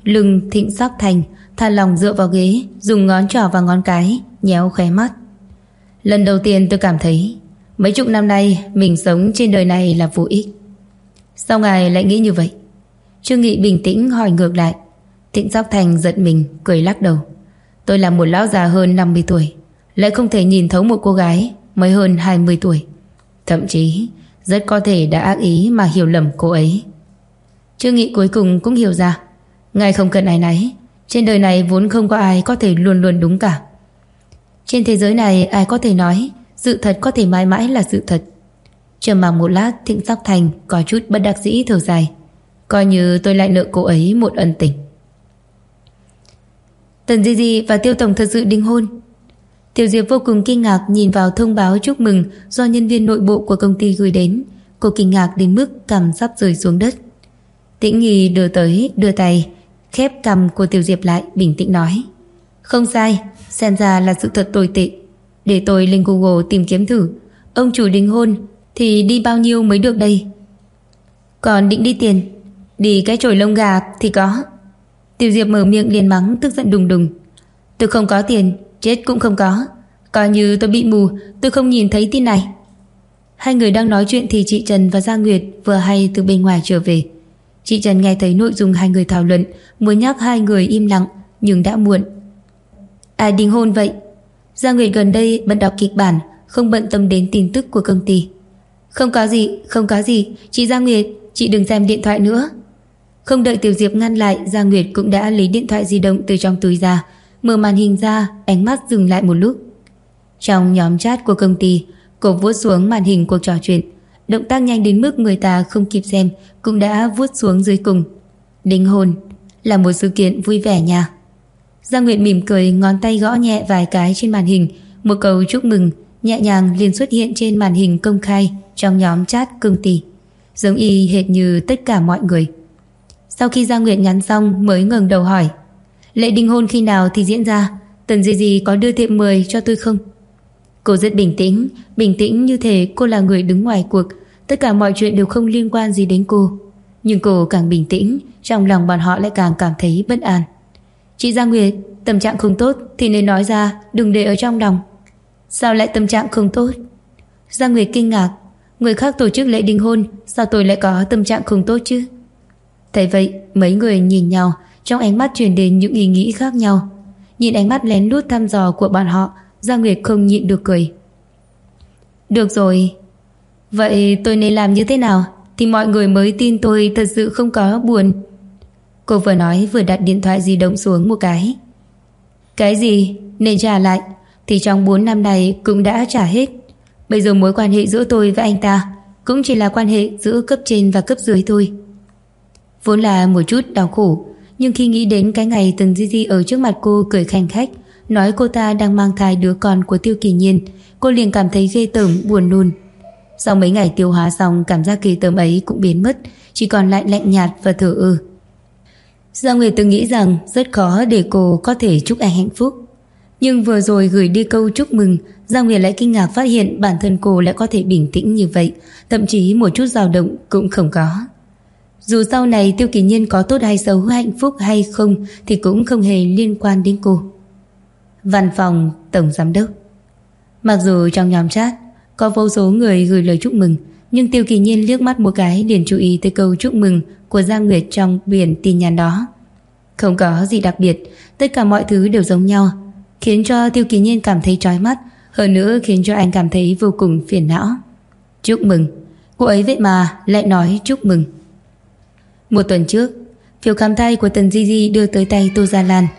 Lưng Thịnh Sắc Thành thả lòng dựa vào ghế, dùng ngón trỏ và ngón cái nhéo khóe mắt. Lần đầu tiên tôi cảm thấy mấy chục năm nay mình sống trên đời này là vô ích. Sao ngài lại nghĩ như vậy? Trương Nghị bình tĩnh hỏi ngược lại. Thịnh Sắc Thành giật mình cười lắc đầu. Tôi là một lão già hơn 50 tuổi, lại không thể nhìn thấu một cô gái mới hơn 20 tuổi. Thậm chí rất có thể đã ác ý mà hiểu lầm cô ấy. Trương Nghị cuối cùng cũng hiểu ra. Ngài không cần áy náy. Trên đời này vốn không có ai có thể luôn luôn đúng cả. Trên thế giới này ai có thể nói sự thật có thể mãi mãi là sự thật. Trầm mặc một lát, Thịnh Sắc Thành có chút bất đắc dĩ thở dài. Coi như tôi lại nợ cô ấy một ân tình. Tần Di Di và Tiêu Tổng thật sự đính hôn. Tiểu Diệp vô cùng kinh ngạc nhìn vào thông báo chúc mừng do nhân viên nội bộ của công ty gửi đến. Cô kinh ngạc đến mức cằm sắp rơi xuống đất. Tĩnh Nghi đưa tay khép cằm của Tiểu Diệp lại, bình tĩnh nói. Không sai, xem ra là sự thật tồi tệ. Để tôi lên Google tìm kiếm thử. Ông chủ đính hôn thì đi bao nhiêu mới được đây? Còn định đi tiền? Đi cái chổi lông gà thì có. Tiểu Diệp mở miệng liền mắng, tức giận đùng đùng. Tôi không có tiền, chết cũng không có. Coi như tôi bị mù, tôi không nhìn thấy tin này. Hai người đang nói chuyện thì chị Trần và Gia Nguyệt vừa hay từ bên ngoài trở về. Chị Trần nghe thấy nội dung hai người thảo luận, muốn nhắc hai người im lặng, nhưng đã muộn. Ai đính hôn vậy? Gia Nguyệt gần đây bận đọc kịch bản, không bận tâm đến tin tức của công ty. Không có gì, chị Gia Nguyệt, chị đừng xem điện thoại nữa. Không đợi Tiểu Diệp ngăn lại, Gia Nguyệt cũng đã lấy điện thoại di động từ trong túi ra, mở màn hình ra, ánh mắt dừng lại một lúc. Trong nhóm chat của công ty, cô vuốt xuống màn hình cuộc trò chuyện, động tác nhanh đến mức người ta không kịp xem, cũng đã vuốt xuống dưới cùng. Đính hôn là một sự kiện vui vẻ nha. Gia Nguyệt mỉm cười, ngón tay gõ nhẹ vài cái trên màn hình, một câu chúc mừng nhẹ nhàng liền xuất hiện trên màn hình công khai trong nhóm chat công ty, giống y hệt như tất cả mọi người. Sau khi Gia Nguyệt nhắn xong mới ngẩng đầu hỏi, lễ đính hôn khi nào thì diễn ra? Tần Di Di có đưa thiệp mời cho tôi không? Cô rất bình tĩnh như thể cô là người đứng ngoài cuộc, tất cả mọi chuyện đều không liên quan gì đến cô. Nhưng cô càng bình tĩnh, trong lòng bọn họ lại càng cảm thấy bất an. Chị Gia Nguyệt, tâm trạng không tốt thì nên nói ra, đừng để ở trong lòng. Sao lại tâm trạng không tốt? Gia Nguyệt kinh ngạc, người khác tổ chức lễ đính hôn, sao tôi lại có tâm trạng không tốt chứ? Thấy vậy, mấy người nhìn nhau, trong ánh mắt truyền đến những ý nghĩ khác nhau. Nhìn ánh mắt lén lút thăm dò của bọn họ, Gia Nguyệt không nhịn được cười. Được rồi, vậy tôi nên làm như thế nào thì mọi người mới tin tôi thật sự không có buồn? Cô vừa nói vừa đặt điện thoại di động xuống một cái. Cái gì? Nên trả lại thì trong 4 năm này cũng đã trả hết. Bây giờ mối quan hệ giữa tôi và anh ta cũng chỉ là quan hệ giữa cấp trên và cấp dưới thôi. Vốn là một chút đau khổ, nhưng khi nghĩ đến cái ngày Tần Di Di ở trước mặt cô cười khanh khách, nói cô ta đang mang thai đứa con của Tiêu Kỳ Nhiên, cô liền cảm thấy ghê tởm buồn nôn. Sau mấy ngày tiêu hóa xong, cảm giác ghê tởm ấy cũng biến mất, chỉ còn lại lạnh nhạt và thờ ơ. Gia Nguyệt từng nghĩ rằng rất khó để cô có thể chúc anh hạnh phúc, nhưng vừa rồi gửi đi câu chúc mừng, Gia Nguyệt lại kinh ngạc phát hiện bản thân cô lại có thể bình tĩnh như vậy, thậm chí một chút dao động cũng không có. Dù sau này Tiêu Kỳ Nhiên có tốt hay xấu, hạnh phúc hay không thì cũng không hề liên quan đến cô. Văn phòng tổng giám đốc. Mặc dù trong nhóm chat có vô số người gửi lời chúc mừng, nhưng Tiêu Kỳ Nhiên liếc mắt một cái liền chú ý tới câu chúc mừng của Gia Nguyệt trong biển tin nhắn đó. Không có gì đặc biệt, tất cả mọi thứ đều giống nhau, khiến cho Tiêu Kỳ Nhiên cảm thấy chói mắt, hơn nữa khiến cho anh cảm thấy vô cùng phiền não. Chúc mừng, cô ấy vậy mà lại nói chúc mừng. Một tuần trước, phiếu khám thai của Tần Di Di đưa tới tay Tô Gia Lan.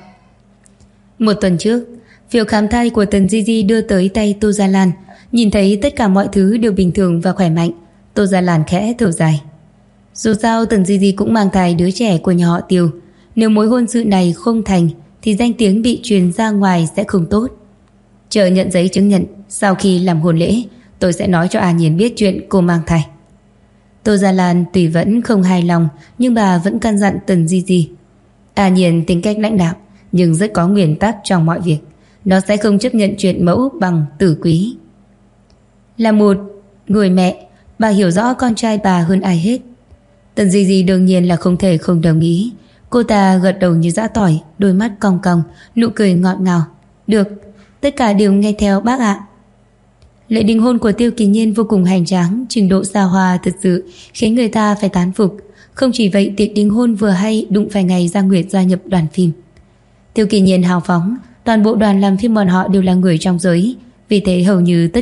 Tô Gia Lan nhìn thấy tất cả mọi thứ đều bình thường và khỏe mạnh, Tô Gia Lan khẽ thở dài. Dù sao Tần Di Di cũng mang thai đứa trẻ của nhà họ Tiêu, nếu mối hôn sự này không thành thì danh tiếng bị truyền ra ngoài sẽ không tốt. Chờ nhận giấy chứng nhận, sau khi làm hôn lễ, tôi sẽ nói cho A Nhiên biết chuyện cô mang thai. Tô Gia Lan tuy vẫn không hài lòng, nhưng bà vẫn căn dặn Tần Di Di. A Nhiên tính cách lãnh đạo, nhưng rất có nguyên tắc trong mọi việc. Nó sẽ không chấp nhận chuyện mẫu bằng tử quý. Là một người mẹ, bà hiểu rõ con trai bà hơn ai hết. Tần Di Di đương nhiên là không thể không đồng ý. Cô ta gật đầu như giã tỏi, đôi mắt cong cong, nụ cười ngọt ngào. Được, tất cả đều nghe theo bác ạ. Lễ đính hôn của Tiêu Kỳ Nhiên vô cùng hoành tráng, trình độ xa hoa thật sự khiến người ta phải tán phục. Không chỉ vậy, tiệc đính hôn vừa hay đụng phải ngày Giang Nguyệt gia nhập đoàn phim. Tiêu Kỳ Nhiên hào phóng, toàn bộ đoàn làm phim bọn họ đều là người trong giới, vì thế hầu như tất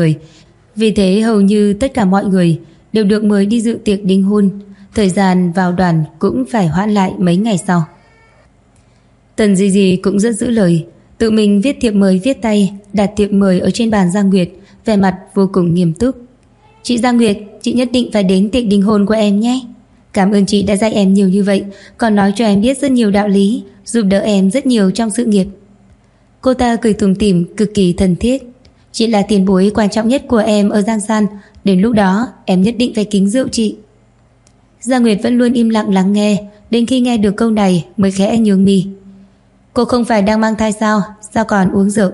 cả mọi người đều được mời đi dự tiệc đính hôn. Thời gian vào đoàn cũng phải hoãn lại mấy ngày sau. Tần Di Di cũng rất giữ lời, tự mình viết thiệp mời viết tay, đặt thiệp mời ở trên bàn Giang Nguyệt, vẻ mặt vô cùng nghiêm túc. Chị Giang Nguyệt, chị nhất định phải đến tiệc đính hôn của em nhé. Cảm ơn chị đã dạy em nhiều như vậy, còn nói cho em biết rất nhiều đạo lý, giúp đỡ em rất nhiều trong sự nghiệp. Cô ta cười tủm tỉm, cực kỳ thân thiết. Chị là tiền bối quan trọng nhất của em ở Giang San, đến lúc đó em nhất định phải kính rượu chị. Giang Nguyệt vẫn luôn im lặng lắng nghe, đến khi nghe được câu này mới khẽ nhướng mi. Cô không phải đang mang thai sao, sao còn uống rượu?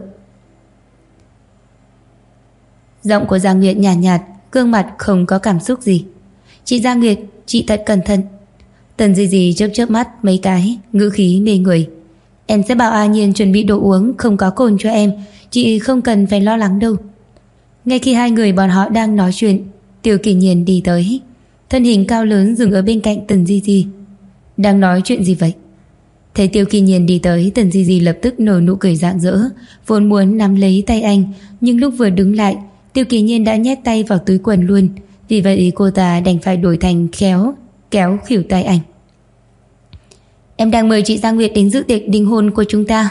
Giọng của Giang Nguyệt nhàn nhạt, gương mặt không có cảm xúc gì. Chị Giang Nguyệt, chị thật cẩn thận. Tần Di Di chớp chớp mắt mấy cái, ngữ khí mê người. Em sẽ bảo A Nhiên chuẩn bị đồ uống không có cồn cho em, chị không cần phải lo lắng đâu. Ngay khi hai người bọn họ đang nói chuyện, Tiêu Kỳ Nhiên đi tới, thân hình cao lớn dừng ở bên cạnh Tần Di Di. Đang nói chuyện gì vậy? Thấy Tiêu Kỳ Nhiên đi tới, Tần Di Di lập tức nở nụ cười rạng rỡ, vốn muốn nắm lấy tay anh, nhưng lúc vừa đứng lại, Tiêu Kỳ Nhiên đã nhét tay vào túi quần luôn. Vì vậy cô ta đành phải đổi thành kéo khỉu tay anh. Em đang mời chị Giang Nguyệt đến dự tiệc đính hôn của chúng ta.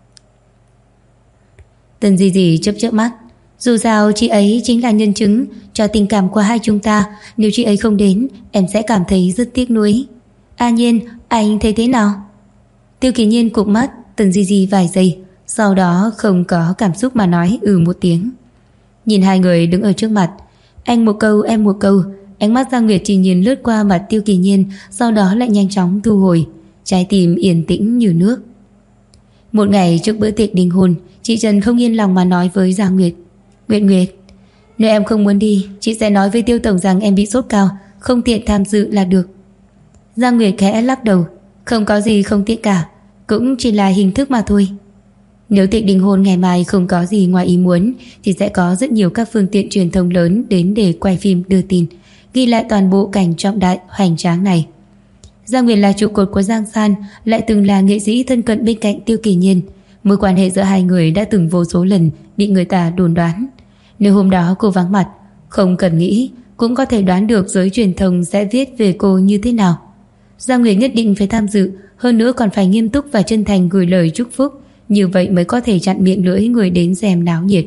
Tần Di Di chớp chớp mắt. Dù sao chị ấy chính là nhân chứng cho tình cảm của hai chúng ta, nếu chị ấy không đến, em sẽ cảm thấy rất tiếc nuối. A Nhiên, anh thấy thế nào? Tiêu Kỳ Nhiên cụp mắt Tần Di Di vài giây, sau đó không có cảm xúc mà nói một tiếng. Nhìn hai người đứng ở trước mặt, anh một câu em một câu, ánh mắt Giang Nguyệt chỉ nhìn lướt qua mặt Tiêu Kỳ Nhiên, sau đó lại nhanh chóng thu hồi, trái tim yên tĩnh như nước. Một ngày trước bữa tiệc đính hôn, chị Trần không yên lòng mà nói với Giang Nguyệt. Nguyệt, nếu em không muốn đi, chị sẽ nói với Tiêu Tổng rằng em bị sốt cao, không tiện tham dự là được. Giang Nguyệt khẽ lắc đầu. Không có gì không tiện cả, cũng chỉ là hình thức mà thôi. Nếu tiệc đính hôn ngày mai không có gì ngoài ý muốn, thì sẽ có rất nhiều các phương tiện truyền thông lớn đến để quay phim đưa tin, ghi lại toàn bộ cảnh trọng đại hoành tráng này. Giang Nguyệt là trụ cột của Giang San, lại từng là nghệ sĩ thân cận bên cạnh Tiêu Kỳ Nhiên. Mối quan hệ giữa hai người đã từng vô số lần bị người ta đồn đoán. Nếu hôm đó cô vắng mặt, không cần nghĩ cũng có thể đoán được giới truyền thông sẽ viết về cô như thế nào. Giang Nguyệt nhất định phải tham dự, hơn nữa còn phải nghiêm túc và chân thành gửi lời chúc phúc, như vậy mới có thể chặn miệng lưỡi người đến xem náo nhiệt.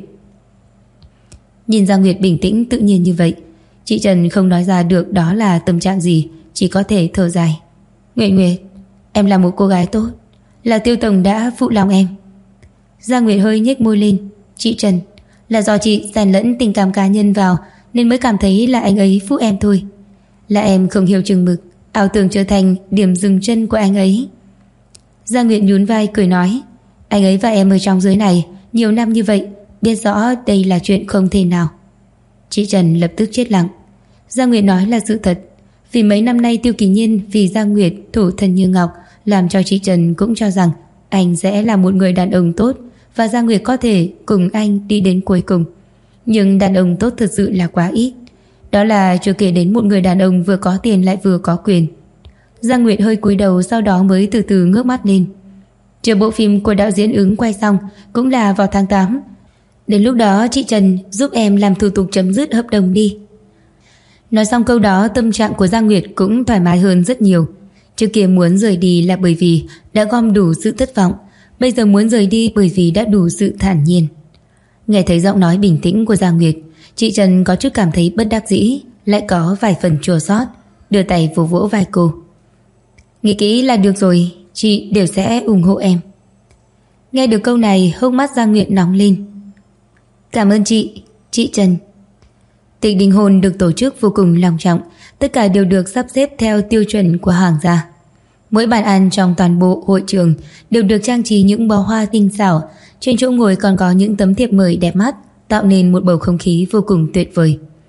Nhìn Giang Nguyệt bình tĩnh tự nhiên như vậy, chị Trần không nói ra được đó là tâm trạng gì, chỉ có thể thở dài. Nguyệt, em là một cô gái tốt, là Tiêu Tổng đã phụ lòng em. Giang Nguyệt hơi nhếch môi lên. Chị Trần, là do chị xen lẫn tình cảm cá nhân vào nên mới cảm thấy là anh ấy phụ em thôi. Là em không hiểu chừng mực, ảo tưởng trở thành điểm dừng chân của anh ấy. Giang Nguyệt nhún vai cười nói, anh ấy và em ở trong giới này nhiều năm như vậy, biết rõ đây là chuyện không thể nào. Chị Trần lập tức chết lặng. Giang Nguyệt nói là sự thật. Vì mấy năm nay Tiêu Kỳ Nhiên vì Giang Nguyệt thủ thân như ngọc, làm cho chị Trần cũng cho rằng anh sẽ là một người đàn ông tốt và Giang Nguyệt có thể cùng anh đi đến cuối cùng. Nhưng đàn ông tốt thật sự là quá ít. Đó là chưa kể đến một người đàn ông vừa có tiền lại vừa có quyền. Giang Nguyệt hơi cúi đầu, sau đó mới từ từ ngước mắt lên. Chờ bộ phim của đạo diễn Ứng quay xong, cũng là vào tháng 8. Đến lúc đó chị Trần giúp em làm thủ tục chấm dứt hợp đồng đi. Nói xong câu đó, tâm trạng của Giang Nguyệt cũng thoải mái hơn rất nhiều. Trước kia muốn rời đi là bởi vì đã gom đủ sự thất vọng, bây giờ muốn rời đi bởi vì đã đủ sự thản nhiên. Nghe thấy giọng nói bình tĩnh của Giang Nguyệt, chị Trần có chút cảm thấy bất đắc dĩ, lại có vài phần chua xót, đưa tay vỗ vỗ vai cô. Nghĩ kỹ là được rồi, chị đều sẽ ủng hộ em. Nghe được câu này, hốc mắt Giang Nguyệt nóng lên. Cảm ơn chị Trần. Tiệc đính hôn được tổ chức vô cùng long trọng, tất cả đều được sắp xếp theo tiêu chuẩn của Hoàng gia. Mỗi bàn ăn trong toàn bộ hội trường đều được trang trí những bó hoa tinh xảo, trên chỗ ngồi còn có những tấm thiệp mời đẹp mắt, tạo nên một bầu không khí vô cùng tuyệt vời.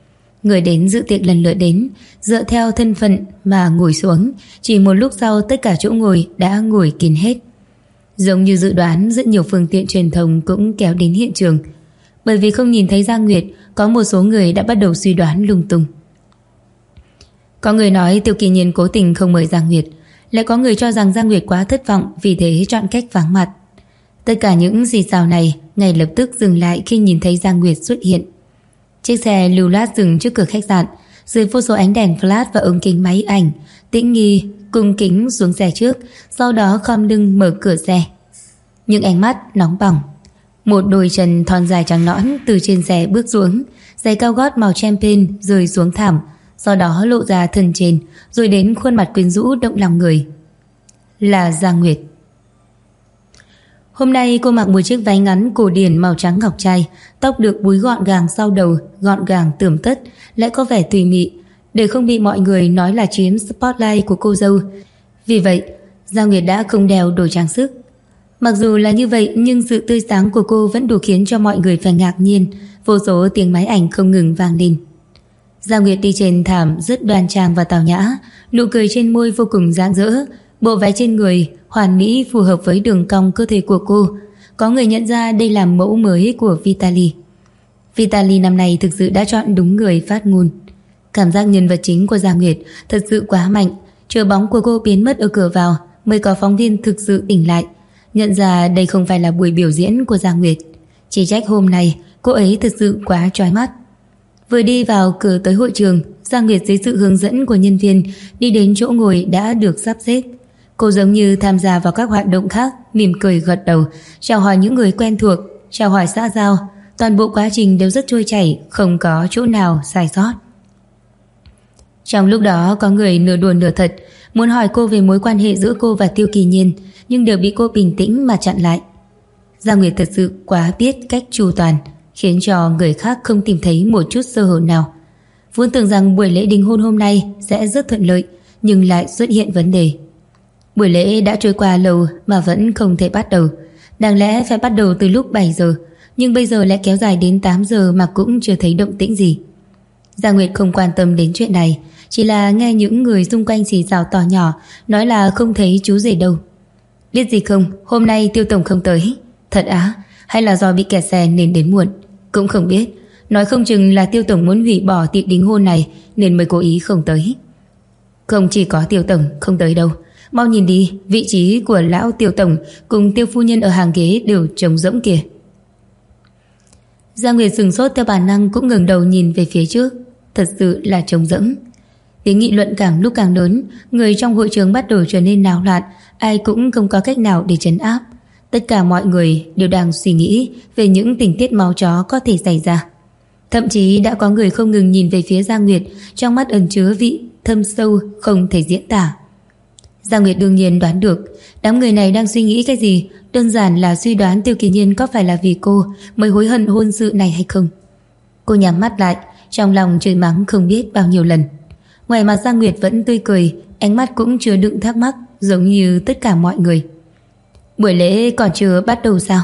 Người đến dự tiệc lần lượt đến, dựa theo thân phận mà ngồi xuống. Chỉ một lúc sau tất cả chỗ ngồi đã ngồi kín hết. Giống như dự đoán, rất nhiều phương tiện truyền thông cũng kéo đến hiện trường. Bởi vì không nhìn thấy Giang Nguyệt, có một số người đã bắt đầu suy đoán lung tung. Có người nói Tiêu Kỳ Nhiên cố tình không mời Giang Nguyệt, lại có người cho rằng Giang Nguyệt quá thất vọng, vì thế chọn cách vắng mặt. Tất cả những xì xào này ngay lập tức dừng lại khi nhìn thấy Giang Nguyệt xuất hiện. Chiếc xe lưu loát dừng trước cửa khách sạn, dưới vô số ánh đèn flash và ống kính máy ảnh. Tĩnh nghi cung kính xuống xe trước, sau đó khom lưng mở cửa xe. Những ánh mắt nóng bỏng. Một đôi chân thon dài trắng nõn từ trên xe bước xuống, giày cao gót màu champagne rơi xuống thảm, sau đó lộ ra thân trên, rồi đến khuôn mặt quyến rũ động lòng người. Là Giang Nguyệt. Hôm nay cô mặc một chiếc váy ngắn cổ điển màu trắng ngọc trai, tóc được búi gọn gàng sau đầu, gọn gàng tươm tất, lại có vẻ tùy mị, để không bị mọi người nói là chiếm spotlight của cô dâu. Vì vậy, Giang Nguyệt đã không đeo đồ trang sức. Mặc dù là như vậy nhưng sự tươi sáng của cô vẫn đủ khiến cho mọi người phải ngạc nhiên. Vô số tiếng máy ảnh không ngừng vang lên. Giang Nguyệt đi trên thảm rất đoan trang và tào nhã, nụ cười trên môi vô cùng rạng rỡ. Bộ váy trên người hoàn mỹ phù hợp với đường cong cơ thể của cô. Có người nhận ra đây là mẫu mới của Vitaly. Vitaly năm nay thực sự đã chọn đúng người phát ngôn. Cảm giác nhân vật chính của Giang Nguyệt thật sự quá mạnh. Chờ bóng của cô biến mất ở cửa vào, mới có phóng viên thực sự tỉnh lại, nhận ra đây không phải là buổi biểu diễn của Giang Nguyệt. Chỉ trách hôm nay cô ấy thật sự quá chói mắt. Vừa đi vào cửa tới hội trường, Giang Nguyệt dưới sự hướng dẫn của nhân viên đi đến chỗ ngồi đã được sắp xếp. Cô giống như tham gia vào các hoạt động khác, mỉm cười gật đầu, chào hỏi những người quen thuộc, chào hỏi xã giao. Toàn bộ quá trình đều rất trôi chảy, không có chỗ nào sai sót. Trong lúc đó có người nửa đùa nửa thật muốn hỏi cô về mối quan hệ giữa cô và Tiêu Kỳ Nhiên, nhưng đều bị cô bình tĩnh mà chặn lại. Giang Nguyệt thật sự quá biết cách chu toàn, khiến cho người khác không tìm thấy một chút sơ hở nào. Vốn tưởng rằng buổi lễ đính hôn hôm nay sẽ rất thuận lợi, nhưng lại xuất hiện vấn đề. Buổi lễ đã trôi qua lâu mà vẫn không thể bắt đầu. Đáng lẽ phải bắt đầu từ lúc 7 giờ, nhưng bây giờ lại kéo dài đến 8 giờ mà cũng chưa thấy động tĩnh gì. Giang Nguyệt không quan tâm đến chuyện này, chỉ là nghe những người xung quanh xì xào to nhỏ nói là không thấy chú rể đâu. Biết gì không, hôm nay Tiêu tổng không tới. Thật á? Hay là do bị kẹt xe nên đến muộn? Cũng không biết. Nói không chừng là Tiêu tổng muốn hủy bỏ tiệc đính hôn này nên mới cố ý không tới. Không chỉ có Tiêu tổng không tới đâu. Mau nhìn đi, vị trí của lão Tiêu tổng cùng Tiêu phu nhân ở hàng ghế đều trống rỗng kìa. Giang Nguyệt sừng sốt theo bản năng, cũng ngẩng đầu nhìn về phía trước. Thật sự là trống rỗng. Tiếng nghị luận càng lúc càng lớn, người trong hội trường bắt đầu trở nên náo loạn, ai cũng không có cách nào để trấn áp. Tất cả mọi người đều đang suy nghĩ về những tình tiết máu chó có thể xảy ra. Thậm chí đã có người không ngừng nhìn về phía Giang Nguyệt, trong mắt ẩn chứa vị thâm sâu không thể diễn tả. Giang Nguyệt đương nhiên đoán được đám người này đang suy nghĩ cái gì, đơn giản là suy đoán Tiêu Kỳ Nhiên có phải là vì cô mới hối hận hôn sự này hay không. Cô nhắm mắt lại, trong lòng chửi mắng không biết bao nhiêu lần. Ngoài mặt Giang Nguyệt vẫn tươi cười, ánh mắt cũng chứa đựng thắc mắc giống như tất cả mọi người. Buổi lễ còn chưa bắt đầu sao?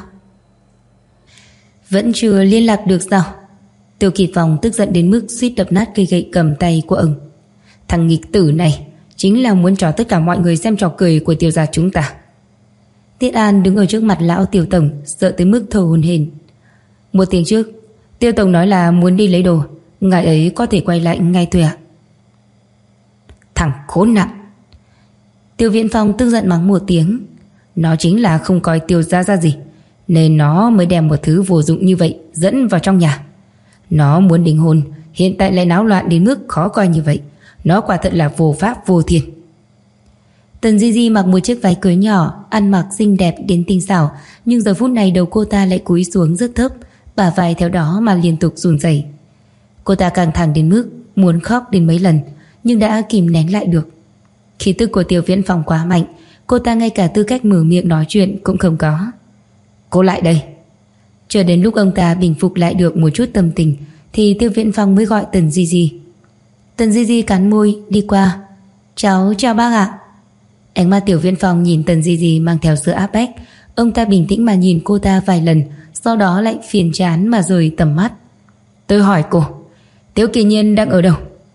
Vẫn chưa liên lạc được sao? Tiêu Kỳ Phong tức giận đến mức suýt đập nát cây gậy cầm tay của ông. Thằng nghịch tử này chính là muốn cho tất cả mọi người xem trò cười của Tiêu gia chúng ta. Tiết An đứng ở trước mặt lão Tiêu tổng, sợ tới mức thở hổn hển. Một tiếng trước, Tiêu tổng nói là muốn đi lấy đồ, ngài ấy có thể quay lại ngay thôi ạ. Thằng khốn nạn! Tiêu Viễn Phong tức giận mắng một tiếng. Nó chính là không coi Tiêu gia ra gì, nên nó mới đem một thứ vô dụng như vậy dẫn vào trong nhà. Nó muốn đính hôn, hiện tại lại náo loạn đến mức khó coi như vậy. Nó quả thật là vô pháp vô thiên. Tần Di Di mặc một chiếc váy cưới nhỏ, ăn mặc xinh đẹp đến tinh xảo, nhưng giờ phút này đầu cô ta lại cúi xuống rất thấp, bả vai theo đó mà liên tục run rẩy. Cô ta căng thẳng đến mức muốn khóc đến mấy lần, nhưng đã kìm nén lại được. Khí tức của Tiêu Viễn Phong quá mạnh, cô ta ngay cả tư cách mở miệng nói chuyện cũng không có. Cô lại đây. Chờ đến lúc ông ta bình phục lại được một chút tâm tình thì Tiêu Viễn Phong mới gọi Tần Di Di. Tần Di Di cắn môi đi qua. Cháu chào bác ạ. Ánh mắt Tiêu Viễn Phong nhìn Tần Di Di mang theo sự áp bách. Ông ta bình tĩnh mà nhìn cô ta vài lần, sau đó lại phiền chán mà rời tầm mắt. Tôi hỏi cô, Tiêu Kỳ Nhiên đang ở đâu?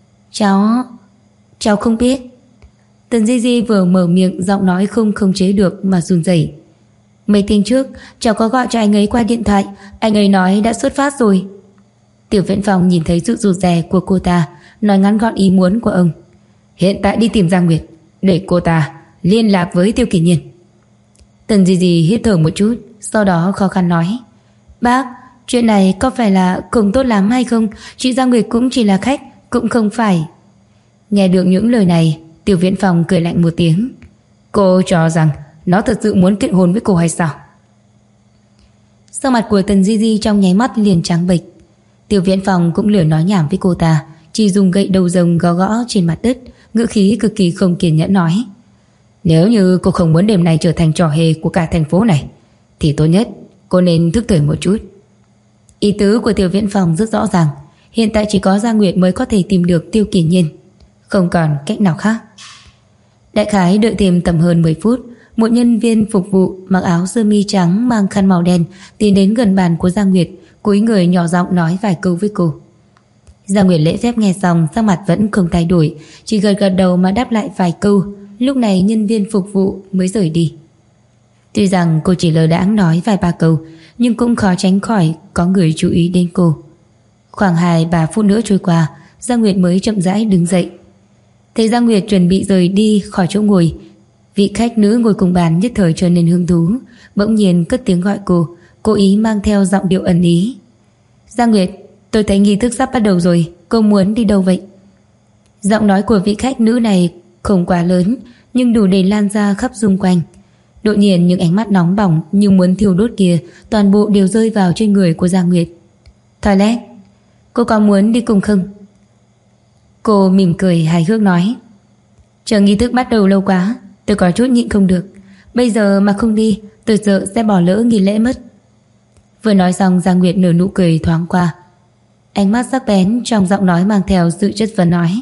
Cháu không biết. Tần Di Di vừa mở miệng, giọng nói không khống chế được mà run rẩy. Mấy tiếng trước cháu có gọi cho anh ấy qua điện thoại, anh ấy nói đã xuất phát rồi. Tiểu Viễn Phong nhìn thấy sự rụt rè của cô ta, nói ngắn gọn ý muốn của ông. Hiện tại đi tìm Giang Nguyệt, để cô ta liên lạc với Tiêu Kỳ Nhiên. Tần Di Di hít thở một chút, sau đó khó khăn nói: Bác, chuyện này có phải là không tốt lắm hay không? Chị Giang Nguyệt cũng chỉ là khách, cũng không phải. Nghe được những lời này, Tiểu Viễn Phong cười lạnh một tiếng. Cô cho rằng nó thật sự muốn kết hôn với cô hay sao? Sắc mặt của Tần Di Di trong nháy mắt liền trắng bệch. Tiểu Viễn Phong cũng lười nói nhảm với cô ta, chỉ dùng gậy đầu rồng gõ gõ trên mặt đất, ngữ khí cực kỳ không kiên nhẫn nói: Nếu như cô không muốn đêm này trở thành trò hề của cả thành phố này, thì tốt nhất cô nên thức thời một chút. Ý tứ của Tiểu Viễn Phong rất rõ ràng, hiện tại chỉ có Giang Nguyệt mới có thể tìm được Tiêu Kỳ Nhiên, không còn cách nào khác. Đại khái đợi thêm tầm hơn 10 phút, một nhân viên phục vụ mặc áo sơ mi trắng mang khăn màu đen tiến đến gần bàn của Giang Nguyệt, cúi người nhỏ giọng nói vài câu với cô. Giang Nguyệt lễ phép nghe xong, sắc mặt vẫn không thay đổi, chỉ gật gật đầu mà đáp lại vài câu. Lúc này nhân viên phục vụ mới rời đi. Tuy rằng cô chỉ lơ đãng nói vài ba câu, nhưng cũng khó tránh khỏi có người chú ý đến cô. Khoảng 2-3 phút nữa trôi qua, Giang Nguyệt mới chậm rãi đứng dậy. Thấy Giang Nguyệt chuẩn bị rời đi khỏi chỗ ngồi, vị khách nữ ngồi cùng bàn nhất thời trở nên hứng thú, bỗng nhiên cất tiếng gọi cô, cố ý mang theo giọng điệu ẩn ý. Giang Nguyệt, tôi thấy nghi thức sắp bắt đầu rồi, cô muốn đi đâu vậy? Giọng nói của vị khách nữ này không quá lớn, nhưng đủ để lan ra khắp xung quanh. Đột nhiên những ánh mắt nóng bỏng như muốn thiêu đốt kia toàn bộ đều rơi vào trên người của Giang Nguyệt. Toilet, cô có muốn đi cùng không? Cô mỉm cười hài hước nói: Chờ nghi thức bắt đầu lâu quá, tôi có chút nhịn không được. Bây giờ mà không đi, tôi sợ sẽ bỏ lỡ nghi lễ mất. Vừa nói xong, Giang Nguyệt nở nụ cười thoáng qua, ánh mắt sắc bén trong giọng nói mang theo sự chất vấn nói: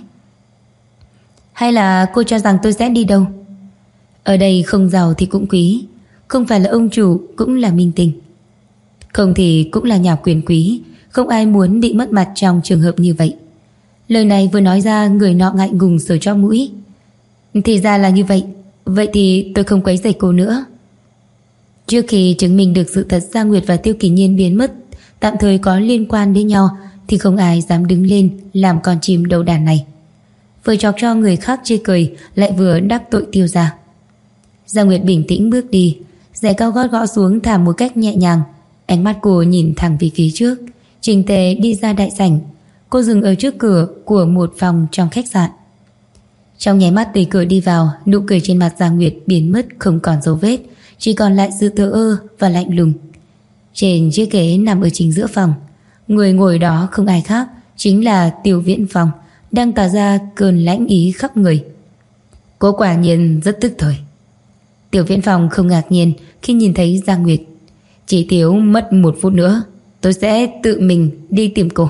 Hay là cô cho rằng tôi sẽ đi đâu? Ở đây không giàu thì cũng quý, không phải là ông chủ cũng là minh tinh, không thì cũng là nhà quyền quý, không ai muốn bị mất mặt trong trường hợp như vậy. Lời này vừa nói ra, người nọ ngại ngùng sờ cho mũi. Thì ra là như vậy, vậy thì tôi không quấy rầy cô nữa. Trước khi chứng minh được sự thật Giang Nguyệt và Tiêu Kỳ Nhiên biến mất, tạm thời có liên quan đến nhau, thì không ai dám đứng lên làm con chim đầu đàn này. Vừa chọc cho người khác chê cười, lại vừa đắc tội Tiêu gia. Giang Nguyệt bình tĩnh bước đi, giày cao gót gõ xuống thảm một cách nhẹ nhàng. Ánh mắt cô nhìn thẳng về phía trước, chỉnh tề đi ra đại sảnh. Cô dừng ở trước cửa của một phòng trong khách sạn. Trong nháy mắt đẩy cửa đi vào, nụ cười trên mặt Giang Nguyệt biến mất không còn dấu vết, chỉ còn lại sự thờ ơ và lạnh lùng. Trên chiếc ghế nằm ở chính giữa phòng, người ngồi đó không ai khác, chính là Tiểu Viễn Phong, đang tỏa ra cơn lãnh ý khắp người. Cô quả nhiên rất tức thời. Tiểu Viễn Phong không ngạc nhiên khi nhìn thấy Giang Nguyệt. Chỉ thiếu mất 1 phút nữa, tôi sẽ tự mình đi tìm cô.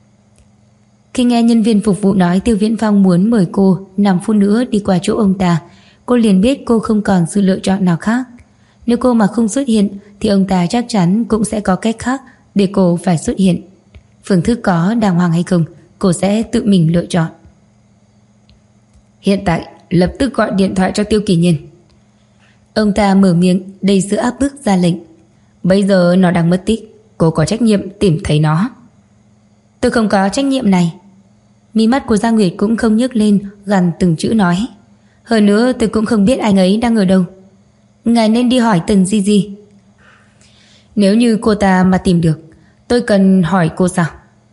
Khi nghe nhân viên phục vụ nói Tiêu Viễn Phong muốn mời cô 5 phút nữa đi qua chỗ ông ta, cô liền biết cô không còn sự lựa chọn nào khác. Nếu cô mà không xuất hiện thì ông ta chắc chắn cũng sẽ có cách khác để cô phải xuất hiện. Phương thức có đàng hoàng hay không, cô sẽ tự mình lựa chọn. Hiện tại lập tức gọi điện thoại cho Tiêu Kỳ Nhiên. Ông ta mở miệng đầy sự áp bức ra lệnh. Bây giờ nó đang mất tích, cô có trách nhiệm tìm thấy nó. Tôi không có trách nhiệm này. Mí mắt của Giang Nguyệt cũng không nhấc lên, gằn từng chữ nói. Hơn nữa tôi cũng không biết anh ấy đang ở đâu. Ngài nên đi hỏi Tần Di Di. Nếu như cô ta mà tìm được, tôi cần hỏi cô sao?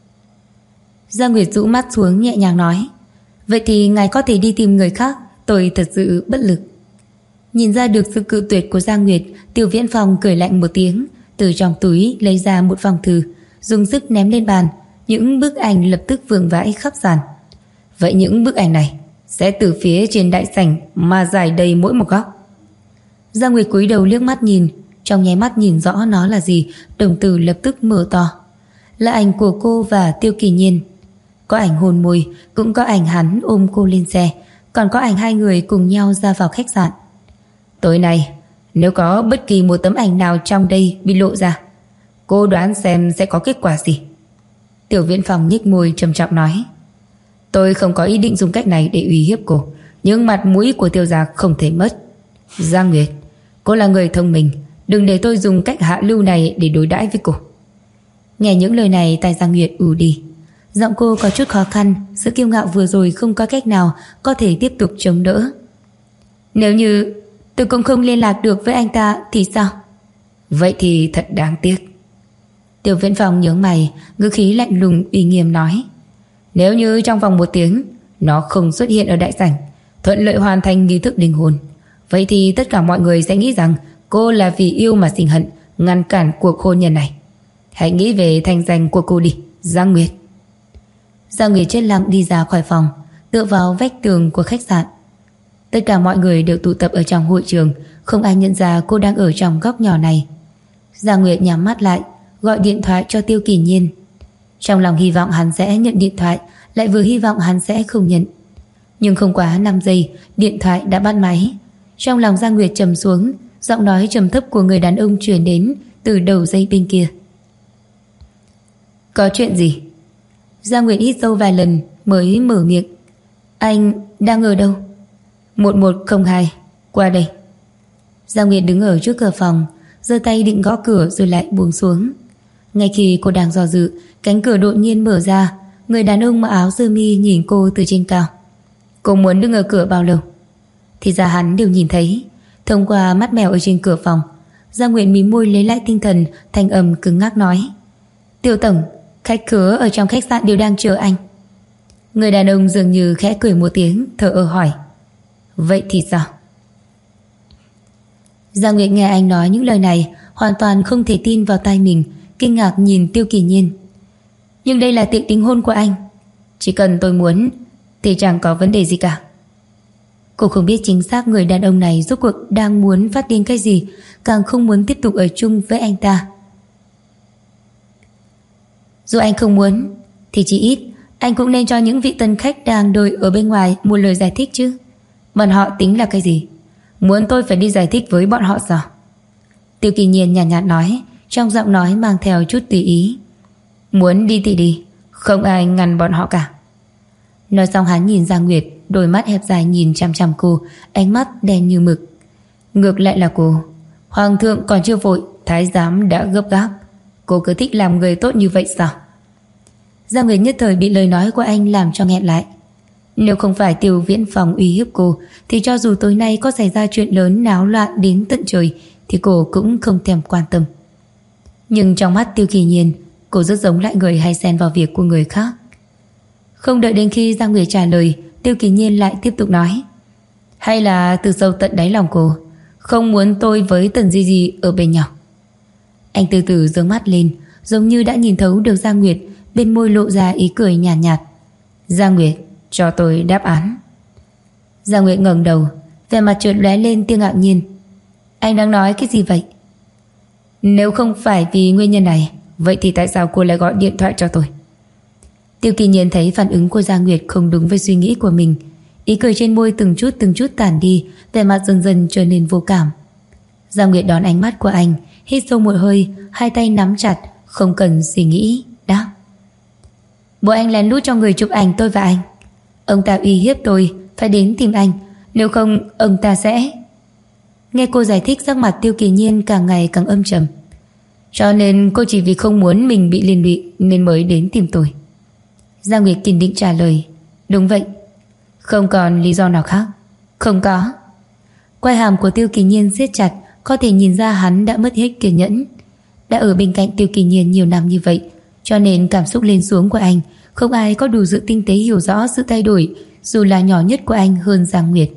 Giang Nguyệt rũ mắt xuống nhẹ nhàng nói. Vậy thì ngài có thể đi tìm người khác, tôi thật sự bất lực. Nhìn ra được sự cự tuyệt của Giang Nguyệt, Tiêu Viễn Phong cười lạnh một tiếng, từ trong túi lấy ra một phong thư, dùng sức ném lên bàn. Những bức ảnh lập tức vương vãi khắp sàn. Vậy những bức ảnh này sẽ từ phía trên đại sảnh mà trải đầy mỗi một góc. Giang Nguyệt cúi đầu liếc mắt nhìn, trong nháy mắt nhìn rõ nó là gì, đồng tử lập tức mở to. Là ảnh của cô và Tiêu Kỳ Nhiên. Có ảnh hôn môi, cũng có ảnh hắn ôm cô lên xe, còn có ảnh hai người cùng nhau ra vào khách sạn. Tối nay, nếu có bất kỳ một tấm ảnh nào trong đây bị lộ ra, cô đoán xem sẽ có kết quả gì? Tiểu Viễn Phong nhếch môi trầm trọng nói: Tôi không có ý định dùng cách này để uy hiếp cô, nhưng mặt mũi của Tiêu gia không thể mất. Giang Nguyệt, cô là người thông minh, đừng để tôi dùng cách hạ lưu này để đối đãi với cô. Nghe những lời này, tai Giang Nguyệt ù đi. Giọng cô có chút khó khăn, sự kiêu ngạo vừa rồi không có cách nào có thể tiếp tục chống đỡ. Nếu như tôi cũng không liên lạc được với anh ta thì sao? Vậy thì thật đáng tiếc. Tiểu Viễn Phong nhướng mày, ngữ khí lạnh lùng uy nghiêm nói: Nếu như trong vòng 1 tiếng nó không xuất hiện ở đại sảnh, thuận lợi hoàn thành nghi thức linh hồn, vậy thì tất cả mọi người sẽ nghĩ rằng cô là vì yêu mà sinh hận, ngăn cản cuộc hôn nhân này. Hãy nghĩ về thanh danh của cô đi, Giang Nguyệt. Giang Nguyệt chết lặng đi ra khỏi phòng, tựa vào vách tường của khách sạn. Tất cả mọi người đều tụ tập ở trong hội trường, không ai nhận ra cô đang ở trong góc nhỏ này. Giang Nguyệt nhắm mắt lại, gọi điện thoại cho Tiêu Kỳ Nhiên. Trong lòng hy vọng hắn sẽ nhận điện thoại, lại vừa hy vọng hắn sẽ không nhận. Nhưng không quá 5 giây, điện thoại đã bắt máy. Trong lòng Giang Nguyệt trầm xuống, giọng nói trầm thấp của người đàn ông truyền đến từ đầu dây bên kia. Có chuyện gì? Giang Nguyệt hít sâu vài lần mới mở miệng. Anh đang ở đâu? 1102, qua đây. Giang Nguyệt đứng ở trước cửa phòng, giơ tay định gõ cửa rồi lại buông xuống. Ngay khi cô đang do dự, cánh cửa đột nhiên mở ra. Người đàn ông mặc áo sơ mi nhìn cô từ trên cao. Cô muốn đứng ở cửa bao lâu? Thì ra hắn đều nhìn thấy. Thông qua mắt mèo ở trên cửa phòng, Giang Nguyệt mím môi lấy lại tinh thần, thanh âm cứng ngắc nói: Tiêu tổng, khách khứa ở trong khách sạn đều đang chờ anh. Người đàn ông dường như khẽ cười một tiếng, thở ơ hỏi: Vậy thì sao? Giang Nguyệt nghe anh nói những lời này, hoàn toàn không thể tin vào tai mình, kinh ngạc nhìn Tiêu Kỳ Nhiên. Nhưng đây là tiệc đính hôn của anh, chỉ cần tôi muốn thì chẳng có vấn đề gì cả. Cô không biết chính xác người đàn ông này rốt cuộc đang muốn phát điên cái gì, càng không muốn tiếp tục ở chung với anh ta. Dù anh không muốn thì chỉ ít anh cũng nên cho những vị tân khách đang đợi ở bên ngoài một lời giải thích chứ. Bọn họ tính là cái gì? Muốn tôi phải đi giải thích với bọn họ sao? Tiêu Kỳ Nhiên nhàn nhạt nói, trong giọng nói mang theo chút tùy ý. Muốn đi thì đi, không ai ngăn bọn họ cả. Nói xong hắn nhìn Giang Nguyệt, đôi mắt hẹp dài nhìn chằm chằm cô, ánh mắt đen như mực. Ngược lại là cô, hoàng thượng còn chưa vội, thái giám đã gấp gáp. Cô cứ thích làm người tốt như vậy sao? Giang Nguyệt nhất thời bị lời nói của anh làm cho nghẹn lại. Nếu không phải Tiêu Viễn Phong uy hiếp cô, thì cho dù tối nay có xảy ra chuyện lớn náo loạn đến tận trời thì cô cũng không thèm quan tâm. Nhưng trong mắt Tiêu Kỳ Nhiên, cô rất giống lại người hay xen vào việc của người khác. Không đợi đến khi Giang Nguyệt trả lời, Tiêu Kỳ Nhiên lại tiếp tục nói: Hay là từ sâu tận đáy lòng cô không muốn tôi với Tần Di Di ở bên nhau? Anh từ từ giương mắt lên, giống như đã nhìn thấu được Giang Nguyệt, bên môi lộ ra ý cười nhàn nhạt. Giang Nguyệt, cho tôi đáp án. Giang Nguyệt ngẩng đầu, vẻ mặt chợt lóe lên tia ngạc nhiên. Anh đang nói cái gì vậy? Nếu không phải vì nguyên nhân này, vậy thì tại sao cô lại gọi điện thoại cho tôi? Tiêu Kỳ Nhiên thấy phản ứng của Giang Nguyệt không đúng với suy nghĩ của mình, ý cười trên môi từng chút tản đi, vẻ mặt dần dần trở nên vô cảm. Giang Nguyệt đón ánh mắt của anh, hít sâu một hơi, hai tay nắm chặt, không cần suy nghĩ, đáp: Bố anh lén lút cho người chụp ảnh tôi và anh. Ông ta uy hiếp tôi phải đến tìm anh, nếu không ông ta sẽ... Nghe cô giải thích, sắc mặt Tiêu Kỳ Nhiên càng ngày càng âm trầm. Cho nên cô chỉ vì không muốn mình bị liên lụy nên mới đến tìm tôi. Giang Nguyệt kiên định trả lời: Đúng vậy. Không còn lý do nào khác? Không có. Quai hàm của Tiêu Kỳ Nhiên siết chặt, có thể nhìn ra hắn đã mất hết kiên nhẫn. Đã ở bên cạnh Tiêu Kỳ Nhiên nhiều năm như vậy, cho nên cảm xúc lên xuống của anh không ai có đủ sự tinh tế hiểu rõ sự thay đổi, dù là nhỏ nhất của anh hơn Giang Nguyệt.